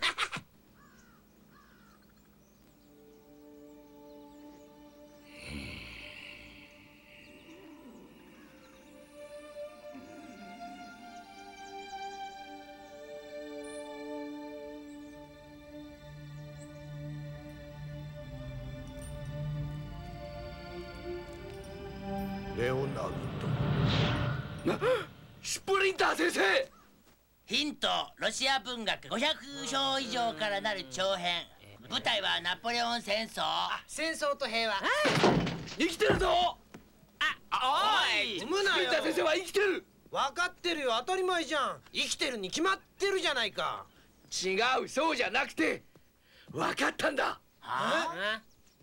レオナルド。スプリンター先生。 ヒント、ロシア文学ごひゃくしょう以上からなる長編。舞台はナポレオン戦争。 戦争と平和。 生きてるぞ。 あ、おい、 スプリンター先生は生きてる。 分かってるよ、当たり前じゃん。生きてるに決まってるじゃないか。 違う、そうじゃなくて分かったんだ。 はあ？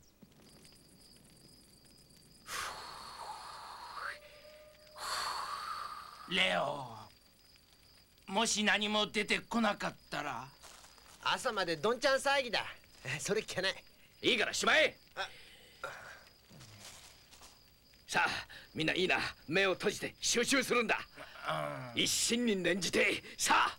レオ、もし何も出てこなかったら。 朝までどんちゃん騒ぎだ。それっきゃない。 いいからしまえ。さあみんないいな、目を閉じて集中するんだ。一心に念じてさあ。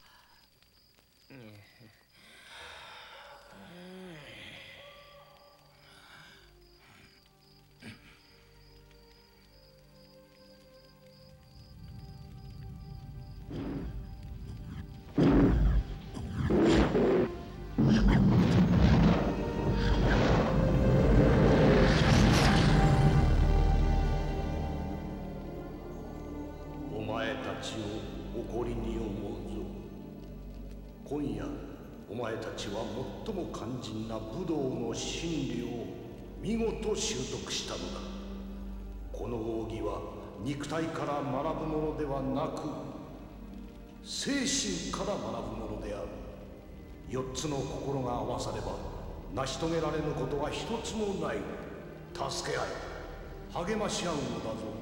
お前たちを誇りに思うぞ。今夜お前たちは最も肝心な武道の真理を見事習得したのだ。この奥義は肉体から学ぶものではなく精神から学ぶものである。四つの心が合わされば成し遂げられぬことは一つもない。助け合い励まし合うのだぞ。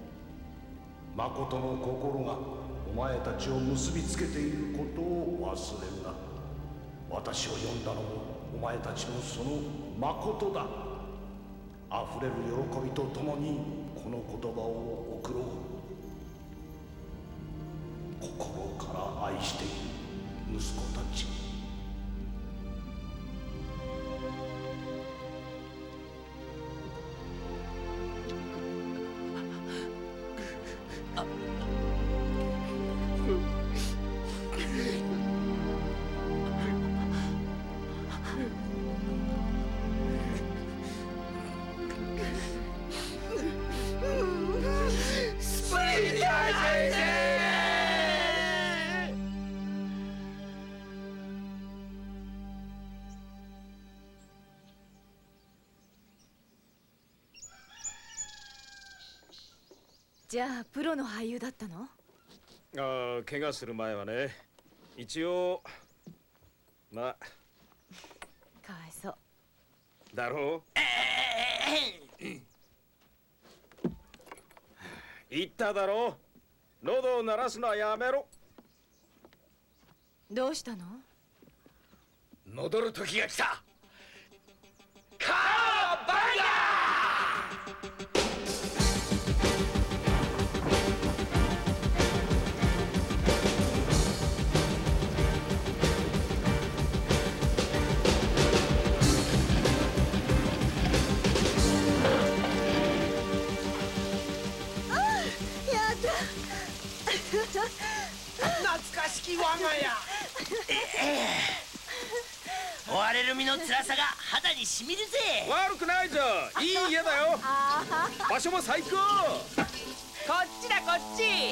誠の心がお前たちを結びつけていることを忘れるな。私を呼んだのもお前たちのその誠だ。溢れる喜びとともにこの言葉を送ろう。心から愛している息子たち。 スプリンター先生。 じゃあプロの俳優だったの？ ああ、怪我する前はね。一応まあかわいそうだろう。言っただろう。喉を鳴らすのはやめろ。 どうしたの？ 戻る時が来た。カーバイヤー。 懐かしき我が家。 追われる身の辛さが肌にしみるぜ。 悪くないぞ。いい家だよ。場所も最高。 こっちだこっち。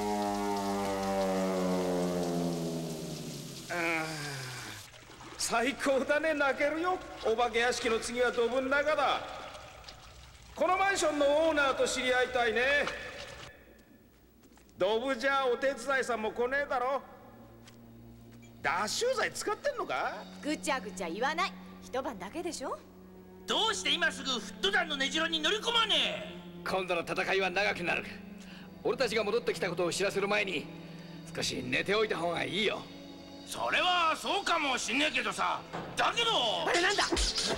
あ最高だね。泣けるよ。お化け屋敷の次はドブの中だ。このマンションのオーナーと知り合いたいね。ドブじゃお手伝いさんも来ねえだろ。脱臭剤使ってんのか？ ぐちゃぐちゃ言わない。一晩だけでしょ。 どうして今すぐフット団の根城に乗り込まねえ。 今度の戦いは長くなる。俺たちが戻ってきたことを知らせる前に少し寝ておいた方がいいよ。 それはそうかもしんねえけどさ。だけどあれなんだ。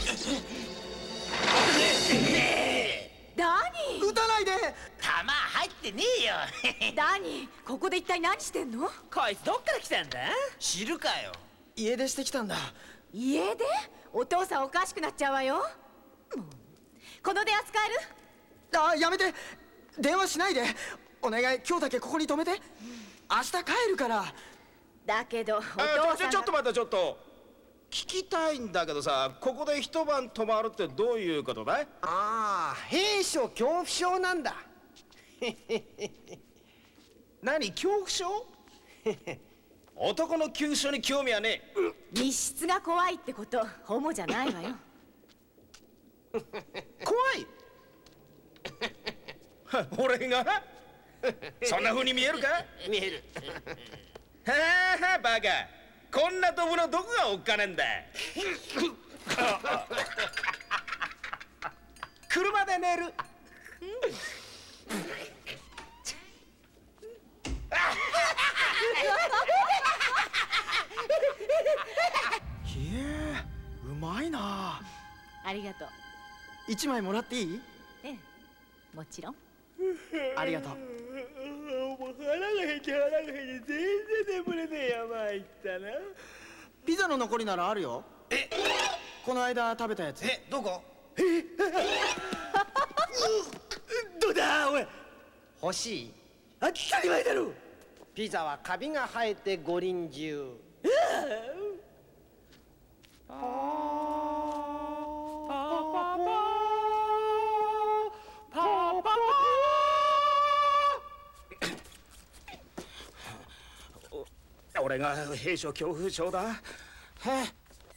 ダニー、 撃たないで。 弾入ってねえよ。 ダニー、ここで一体何してんの？ こいつどっから来たんだ？ 知るかよ。 家出してきたんだ。 家出？お父さんおかしくなっちゃうわよ。もうこの電話使える？ あ、やめて。電話しないで。お願い、今日だけここに泊めて。明日帰るから。 だけどお父あさんが。 ちょちょっと待って、ちょっと聞きたいんだけどさ、ここで一晩泊まるってどういうことだい？ ああ、兵所恐怖症なんだ。 何、恐怖症？男の急所に興味はねえ。 密室が怖いってこと、ホモじゃないわよ。 怖い？俺が？そんな風に見えるか？ 見える。 はあはあ、バカ。こんなドブのどこがおっかねえんだ。車で寝る。 ひえ、うまいな。 ありがとう。 一枚もらっていい？ ええ、もちろん。 ありがとう。 もう腹が減って腹が減って全然眠れねえや。参ったな。 ピザの残りならあるよ。 え、 この間食べたやつ。 え、どこ？ えどうだおい。欲しい？当たり前だろ。ピザはカビが生えて五輪中。 俺が兵所恐怖症だ。はあ、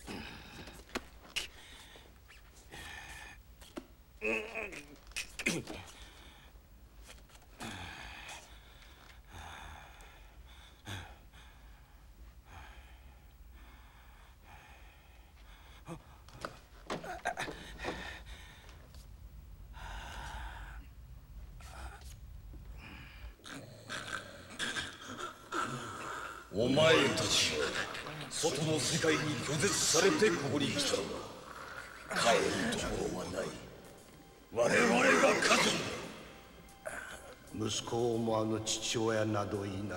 お前たちは外の世界に拒絶されてここに来たのだ。帰るところはない。我々が勝つ。 息子を思わぬ父親などいない。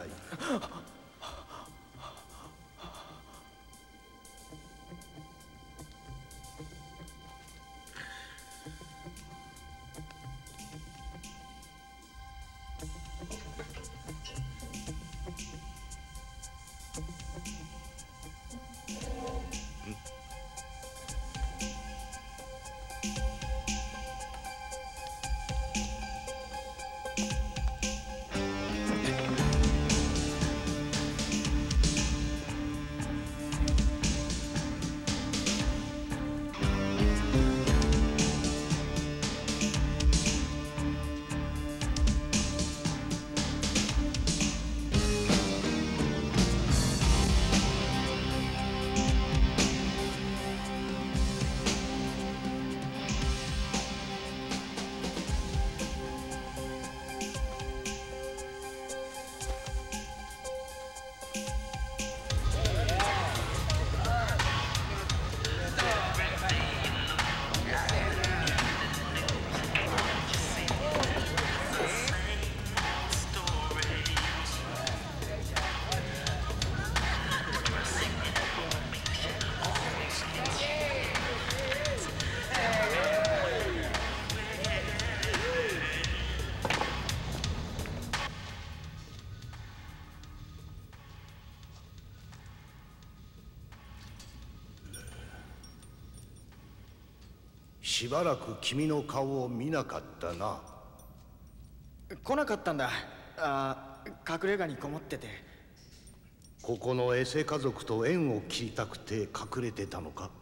しばらく君の顔を見なかったな。 来なかったんだ。ああ、隠れ家にこもってて。 ここのエセ家族と縁を切りたくて隠れてたのか？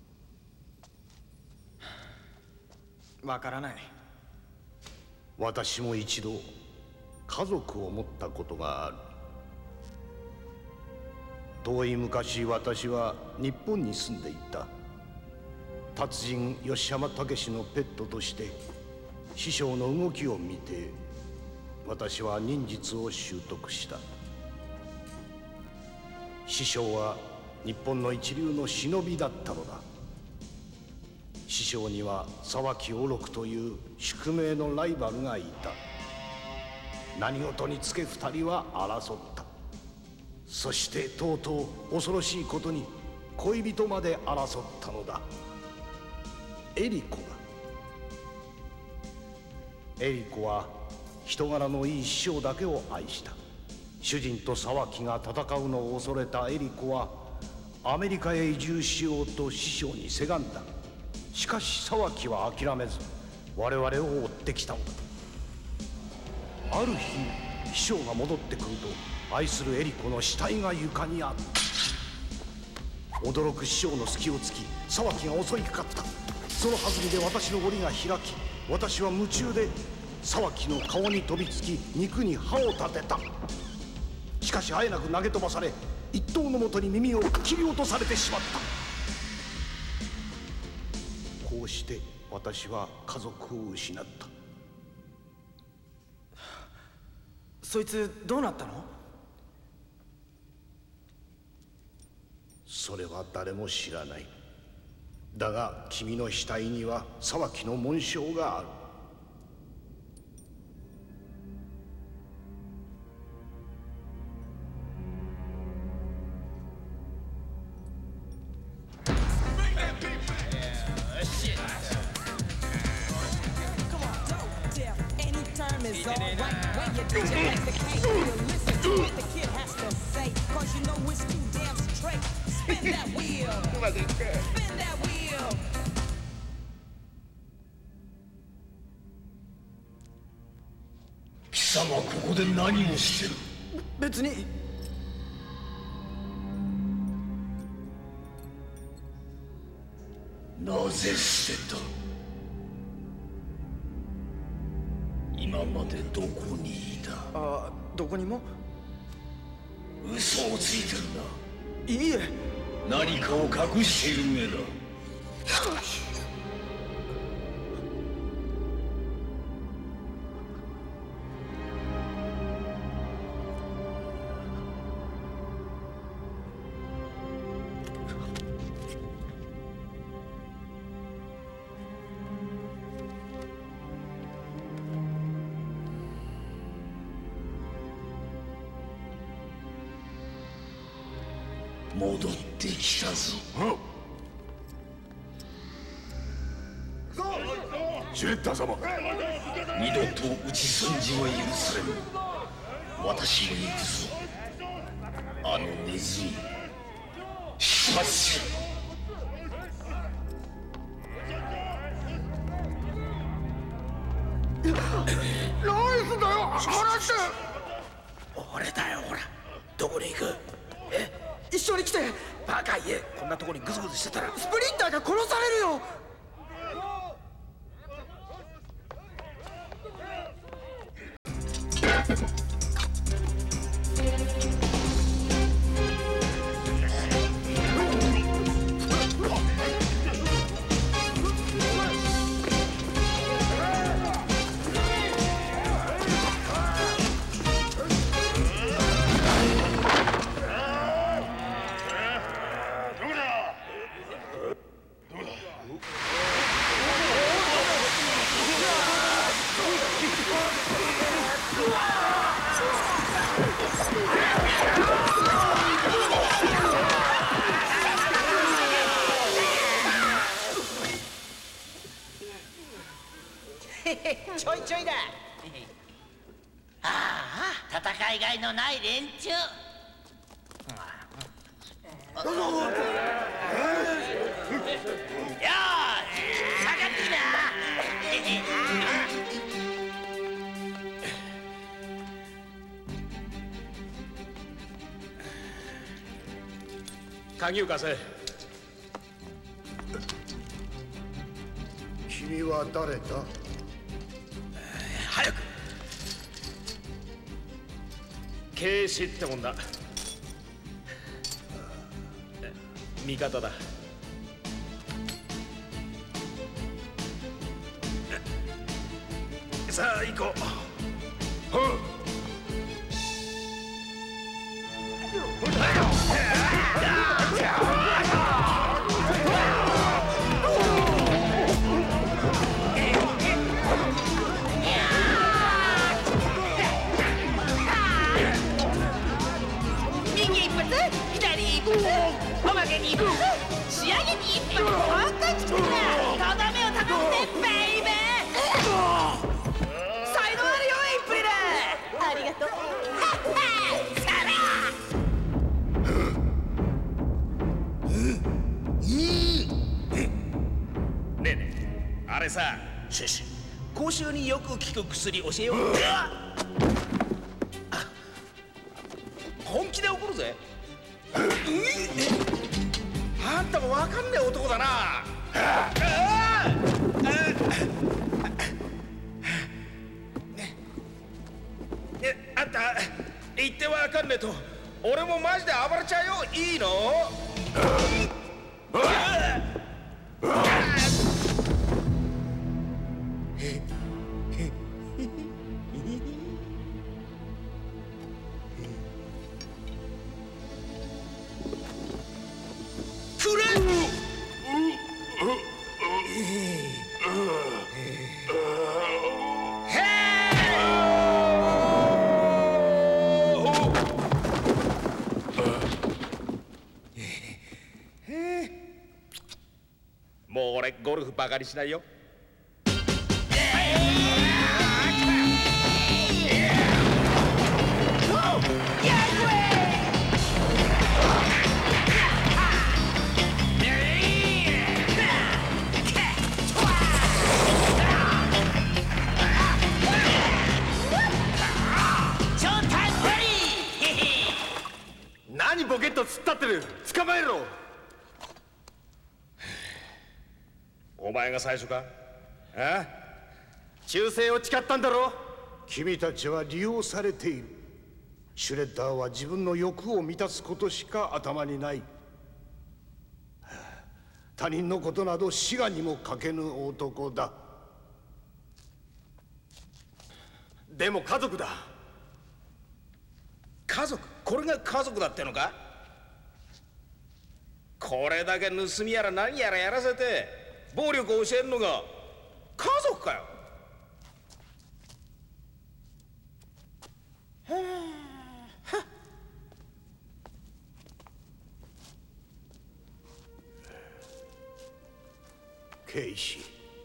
わからない。 私も一度家族を持ったことがある。遠い昔、私は日本に住んでいた。達人吉浜武のペットとして師匠の動きを見て、私は忍術を習得した。師匠は日本の一流の忍びだったのだ。師匠には沢木おろくという宿命のライバルがいた。何事につけ二人は争った。そしてとうとう恐ろしいことに恋人まで争ったのだ。エリコだ。エリコは人柄のいい師匠だけを愛した。主人と沢木が戦うのを恐れたエリコはアメリカへ移住しようと師匠にせがんだ。しかし沢木は諦めず我々を追ってきたのだ。ある日師匠が戻ってくると、愛するエリコの死体が床にあった。驚く師匠の隙を突き沢木が襲いかかった。その弾みで私の檻が開き、私は夢中で沢木の顔に飛びつき肉に歯を立てた。しかしあえなく投げ飛ばされ、一頭のもとに耳を切り落とされてしまった。こうして私は家族を失った。 そいつどうなったの？ それは誰も知らない。だが君の死体には沢木の紋章がある。 貴様ここで何をしてる？ 別に。 なぜ捨てた？今までどこにいた？ ああ、どこにも。 嘘をついてるな。 いいえ。 何かを隠している上だ。戻ってきたぞ。 シュレッダー様、 二度と討ち損じは許されぬ。私も行くぞ。あのネズミ始末しろ。 ナイスだよ、離して。 俺だよ、ほら。どこに行く？え？ 一緒に来て。 バカ言え。こんなとこにグズグズしてたらスプリンターが殺されるよ。 ちょいちょいだ。ああ、戦いがいのない連中。よーし、下がって鍵を貸せ。 君は誰だ？ 早く。警視ってもんだ。味方だ。さあ行こう。 右一発、左一発、おまけに一発、仕上げに一発、本当に来てくれ。とどめを頼んでベイベー。才能あるよエイプリル。 ありがとう。 ねえねえ、あれさ、シュシュ、口臭によく効く薬教えよう。本気で怒るぜ。あんたもわかんねえ男だな。ね、あんた言ってわかんねえと俺もマジで暴れちゃうよ。いいの？くれ！もう俺ゴルフバカにしないよ。 何ボケット突っ立ってる。捕まえろ。 お前が最初か？ああ？ 忠誠を誓ったんだろ。 君たちは利用されている。シュレッダーは自分の欲を満たすことしか頭にない。他人のことなど志願にもかけぬ男だ。 でも家族だ。 家族？これが家族だってのか？これだけ盗みやら何やらやらせて暴力を教えるのが家族かよ。 ケイシー、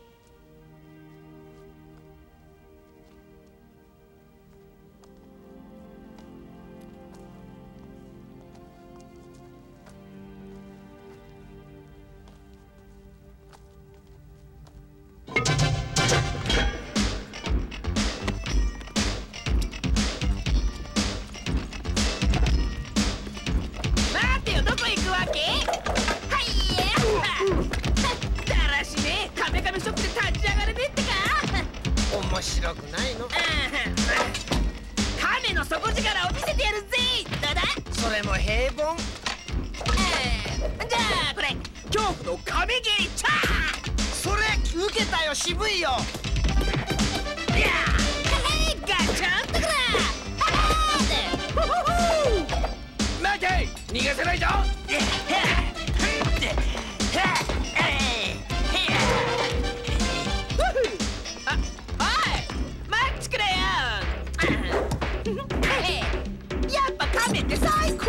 待てよ、どこ行くわけ？はいやだらしねえ、カメカメショックで立ち上がれねえってか。 面白くないの？ 亀の底力を見せてやるぜ。どうだ？ それも平凡。 じゃあこれ恐怖の亀蹴りチャー。 それ受けたよ、渋いよ。 いやーガチャンとくら待て！逃がせないぞ！ 待ちくれよ。やっぱ亀って最高。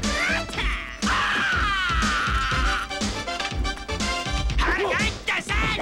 はいはい、ダサい。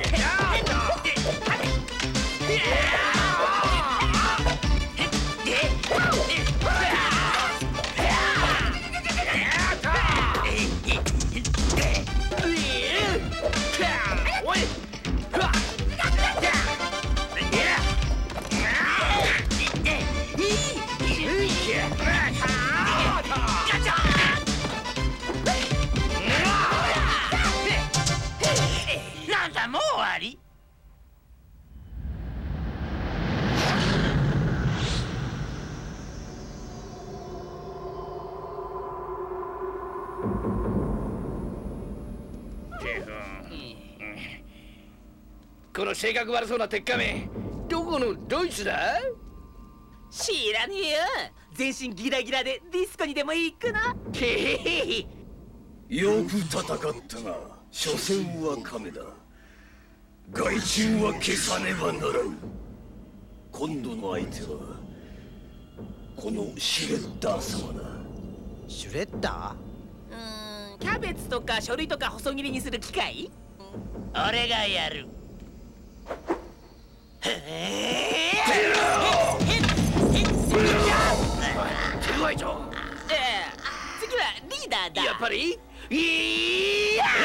この性格悪そうな鉄仮面、どこのドイツだ？ 知らねえよ。全身ギラギラでディスコにでも行くな。 へへへ。 よく戦ったが、所詮は亀だ。害虫は消さねばならぬ。今度の相手はこのシュレッダー様だ。 シュレッダー？うーん、キャベツとか書類とか細切りにする機械？ 俺がやる。へえ。手強いぞ。 ええ、次はリーダーだ。 やっぱりいや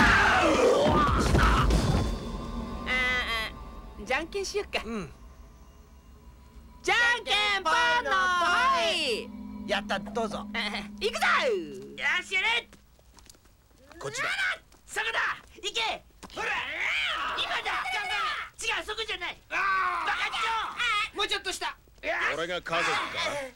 ああ、じゃんけんしよっか。うん。じゃんけんぽんのほい。 やった、どうぞ。 行くぞ。 よしやれ。 こっちだ。 そこだ。行け。ほら。今だ。違う、そこじゃない。バカ野郎。 もうちょっとした。 俺が家族か？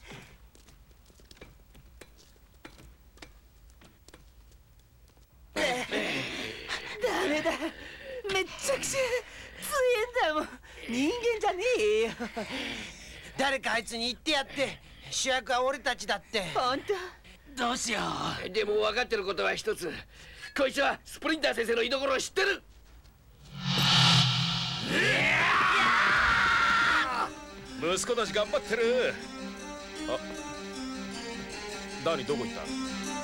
ダメだ。めっちゃくちゃ強えんだもん。人間じゃねえよ。 誰かあいつに言ってやって。主役は俺たちだって。 本当？ どうしよう。でも分かってることは一つ。こいつはスプリンター先生の居所を知ってる。 息子たち頑張ってる。あ、ダニどこ行った？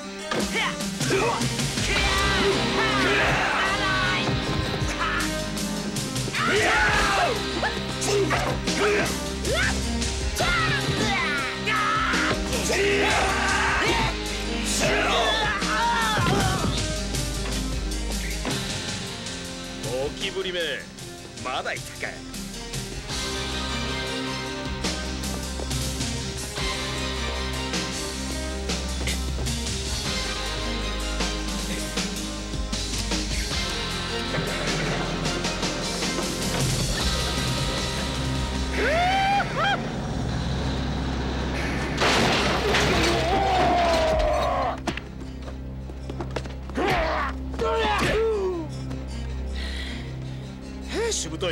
ゴキブリめ、まだいたか。しぶとい。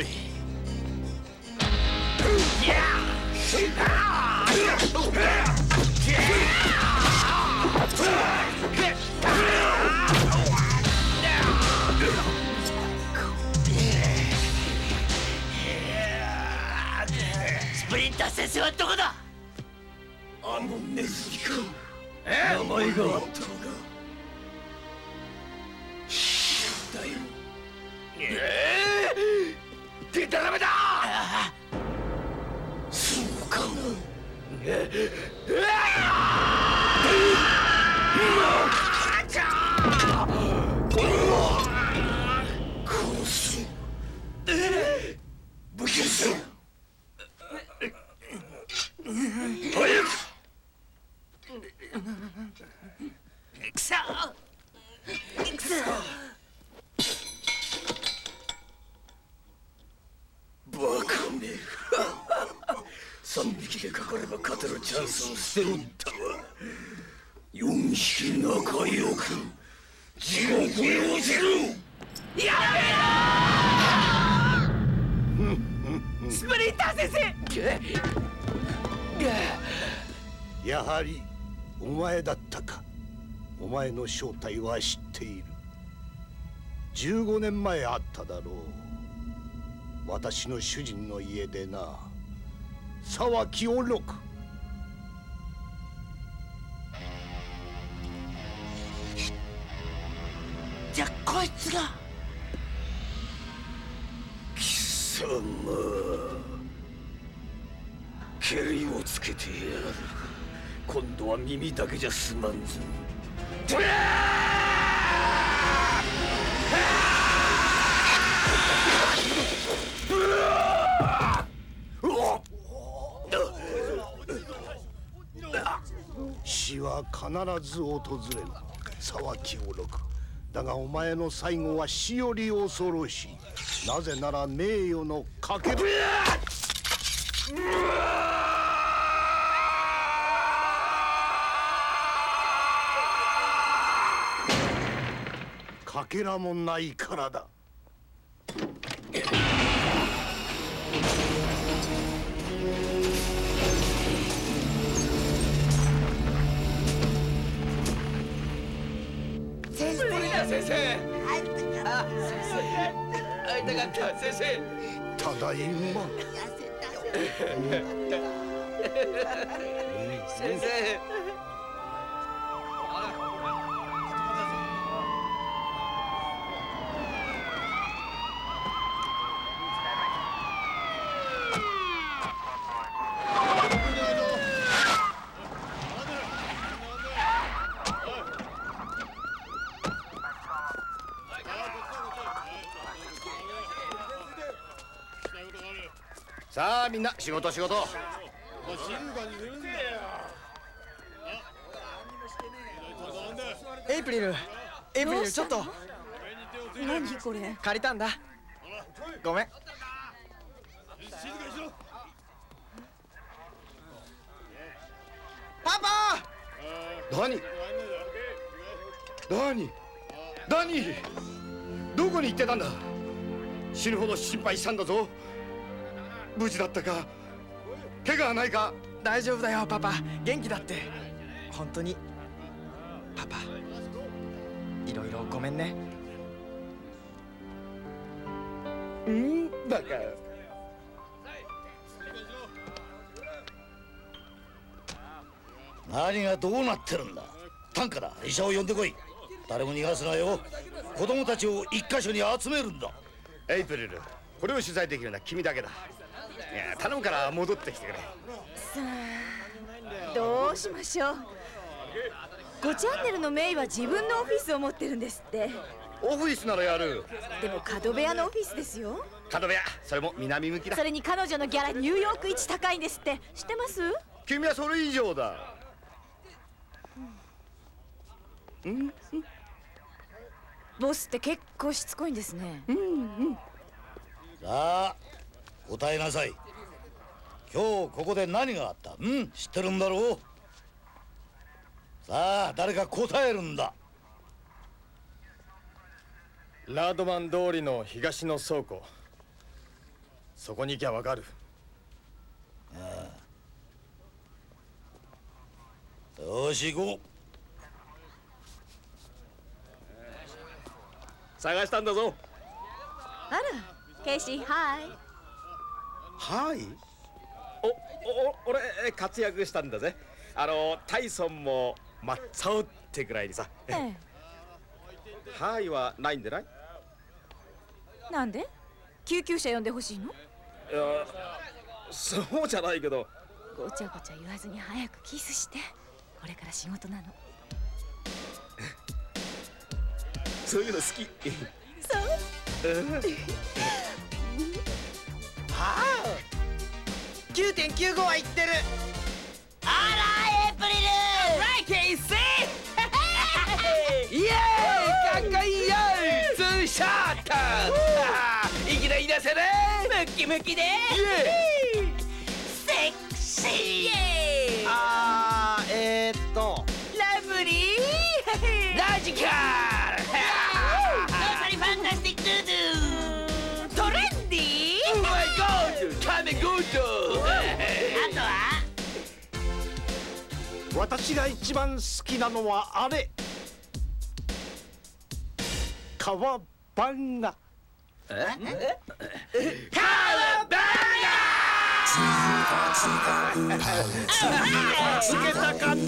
スプリンター先生はどこだ？ あのネズミか。名前があったのか。だよ。 ええ、でたらめだ。 そうかな。殺す。武器さん。早く。 くそ。くそ。 バカめ。三匹でかかれば勝てるチャンスを捨ておったわ。四匹仲良く地獄に落ちる。 やめろ。スプリンター先生。やはりお前だったか。お前の正体は知っている。じゅうごねんまえあっただろう。私の主人の家でな。沢木おろく。 じゃあこいつが。 貴様、蹴りをつけてやる。今度は耳だけじゃ済まんぞ。とりゃ死は必ず訪れる。沢木おろく。だがお前の最後は死より恐ろしい。なぜなら名誉のかけかけらもないからだ。 生。あ、先生。会いたかった、先生。 ただいま。 先生。 さあみんな仕事仕事。 エイプリル、エイプリルちょっと。 何これ？ 借りたんだ。ごめん。パパ！ 何？何？何？どこに行ってたんだ？死ぬほど心配したんだぞ。無事だったか？怪我はないか？ 大丈夫だよパパ、元気だって。本当にパパ、いろいろごめんね。 うんバカ。 何がどうなってるんだ。担架だ、医者を呼んでこい。誰も逃がすなよ。子供たちを一箇所に集めるんだ。 エイプリル、これを取材できるのは君だけだ。いや頼むから戻ってきてくれ。 さあどうしましょう。ごチャンネルのメイは自分のオフィスを持ってるんですって。 オフィスならやる。 でも角部屋のオフィスですよ。 角部屋、それも南向きだ。 それに彼女のギャラニューヨーク一高いんですって。知ってます？ 君はそれ以上だ。うん、うん、 ボスって結構しつこいんですね。 うんうん。さあ答えなさい。今日ここで何があった？うん、知ってるんだろう。さあ誰か答えるんだ。 ラードマン通りの東の倉庫、そこに行きゃわかる。 ああ、よし行こう。 探したんだぞ。 あらケイシー、ハイ。 はい。お、お、俺活躍したんだぜ。あのタイソンもマッツァオってぐらいにさ。 ええ。 はいはないんでない？ なんで？救急車呼んでほしいの？いや、そうじゃないけど。 ごちゃごちゃ言わずに早くキスして。これから仕事なの。 そういうの好き。 そう。 ああ、きゅうてんきゅうごは言ってる。あらエイプリル。ライケイシー。イエーイ、かっこいいよ。ツーショット。いきなり出せね。ムキムキで。セクシー。イエーイ。 あー、えーっと。 ラブリー。ラジカル。ファンタスティックドゥドゥトレンディー。オーマイゴードカメゴード。あとは私が一番好きなのはあれ、川バンガ。 え？川バンガ。 つけたかった。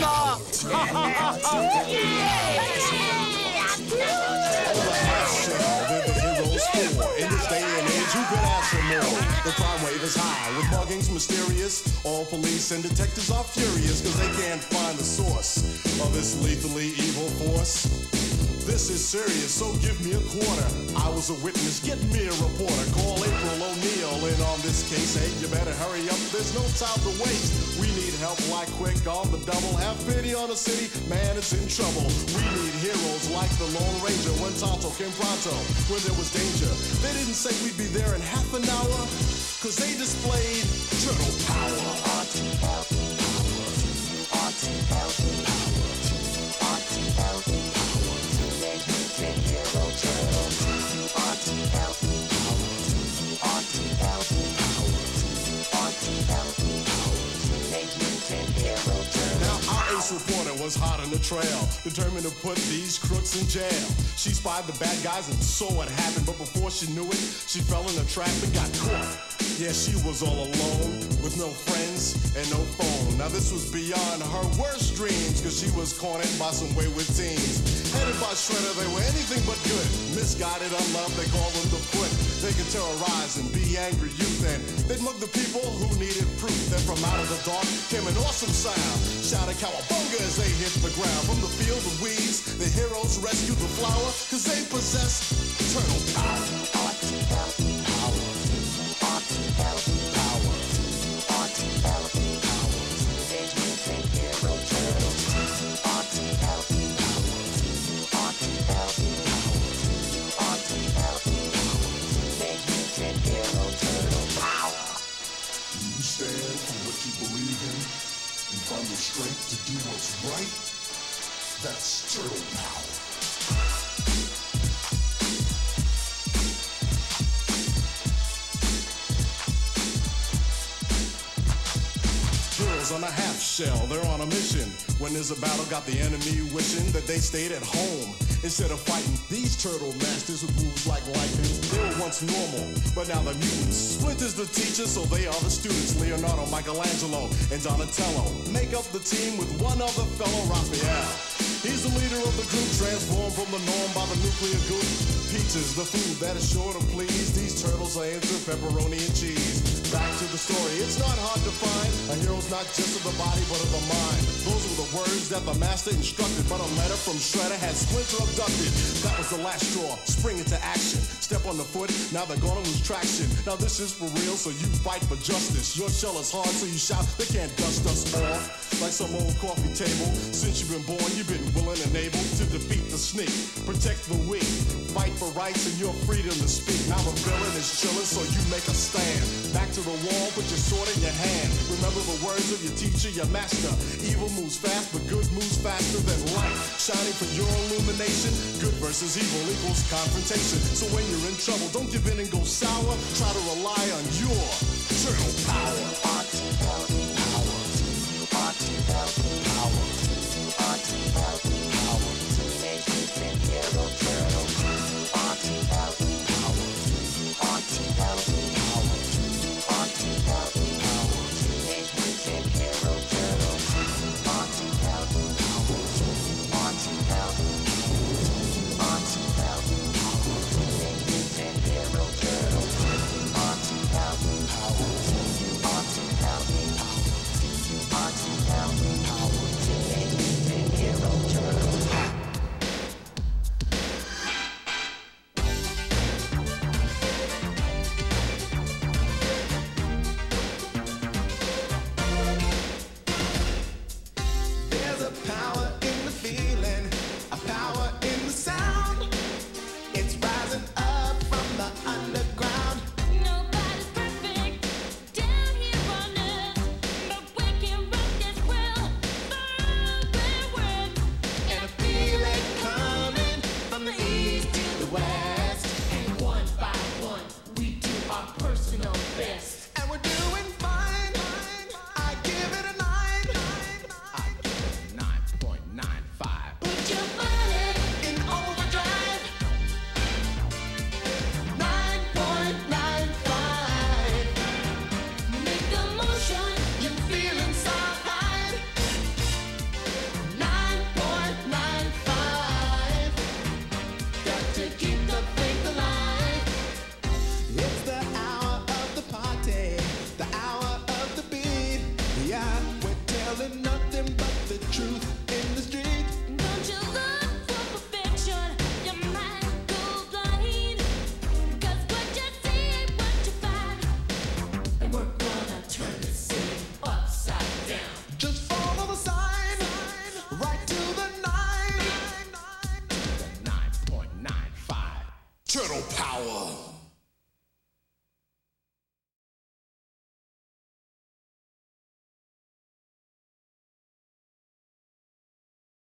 In this day and age, you could ask for more. The crime wave is high, with muggings mysterious. All police and detectives are furious, cause they can't find the source of this lethally evil force. This is serious, so give me a quarter. I was a witness, get me a reporter. Call April O'Neil in on this case. Hey, you better hurry up, there's no time to waste. We need help like quick on the double. Have pity on the city, man, it's in trouble. We need heroes like the Lone Ranger. When Tonto came pronto, when there was danger. They didn't say we'd be there in half an hour, cause they displayed turtle power. Auntie help, power. Auntie help, power. Auntie help, power. Teenage Mutant Hero Turtles. Auntie help, power. Auntie help, power. Auntie help, power. Teenage Mutant Hero Turtles. Now I ain't This reporter was hot on the trail, determined to put these crooks in jail. She spied the bad guys and saw what happened, but before she knew it, she fell in a trap and got caught. Yeah, she was all alone, with no friends and no phone. Now this was beyond her worst dreams, cause she was cornered by some wayward teens. Headed by Shredder, they were anything but good. Misguided, unloved, they called them the Foot. They could terrorize and be angry youth, and they'd mug the people who needed proof. Then from out of the dark came an awesome sound, shouting cowabunga as they hit the ground. From the field of weeds, the heroes rescued the flower, cause they possess turtle power. Power. You stand for what you believe in and find the strength to do what's right. That's turtle power. On a half shell, they're on a mission. When there's a battle, got the enemy wishing that they stayed at home instead of fighting these turtle masters with moves like lightning. They were once normal, but now they're mutants. Splinter's the teacher, so they are the students. Leonardo, Michelangelo, and Donatello make up the team with one other fellow, Raphael. He's the leader of the group, transformed from the norm by the nuclear goop. Peaches, the food that is sure to please. These turtles are into pepperoni and cheese. Back to the story, it's not hard to find. A hero's not just of the body, but of the mind. Those were the words that the master instructed, but a letter from Shredder had Splinter abducted. That was the last straw, spring into action. Step on the foot, now they're gonna lose traction. Now this is for real, so you fight for justice. Your shell is hard, so you shout, they can't dust us off like some old coffee table. Since you've been born, you've been willing and able to defeat the sneak, protect the weak, fight for rights and your freedom to speak. Now the villain is chilling, so you make a stand. Back to the wall, put your sword in your hand. Remember the words of your teacher, your master. Evil moves fast, but good moves faster than light. Shining for your illumination. Good versus evil equals confrontation. So when you're in trouble, don't give in and go sour. Try to rely on your turtle power.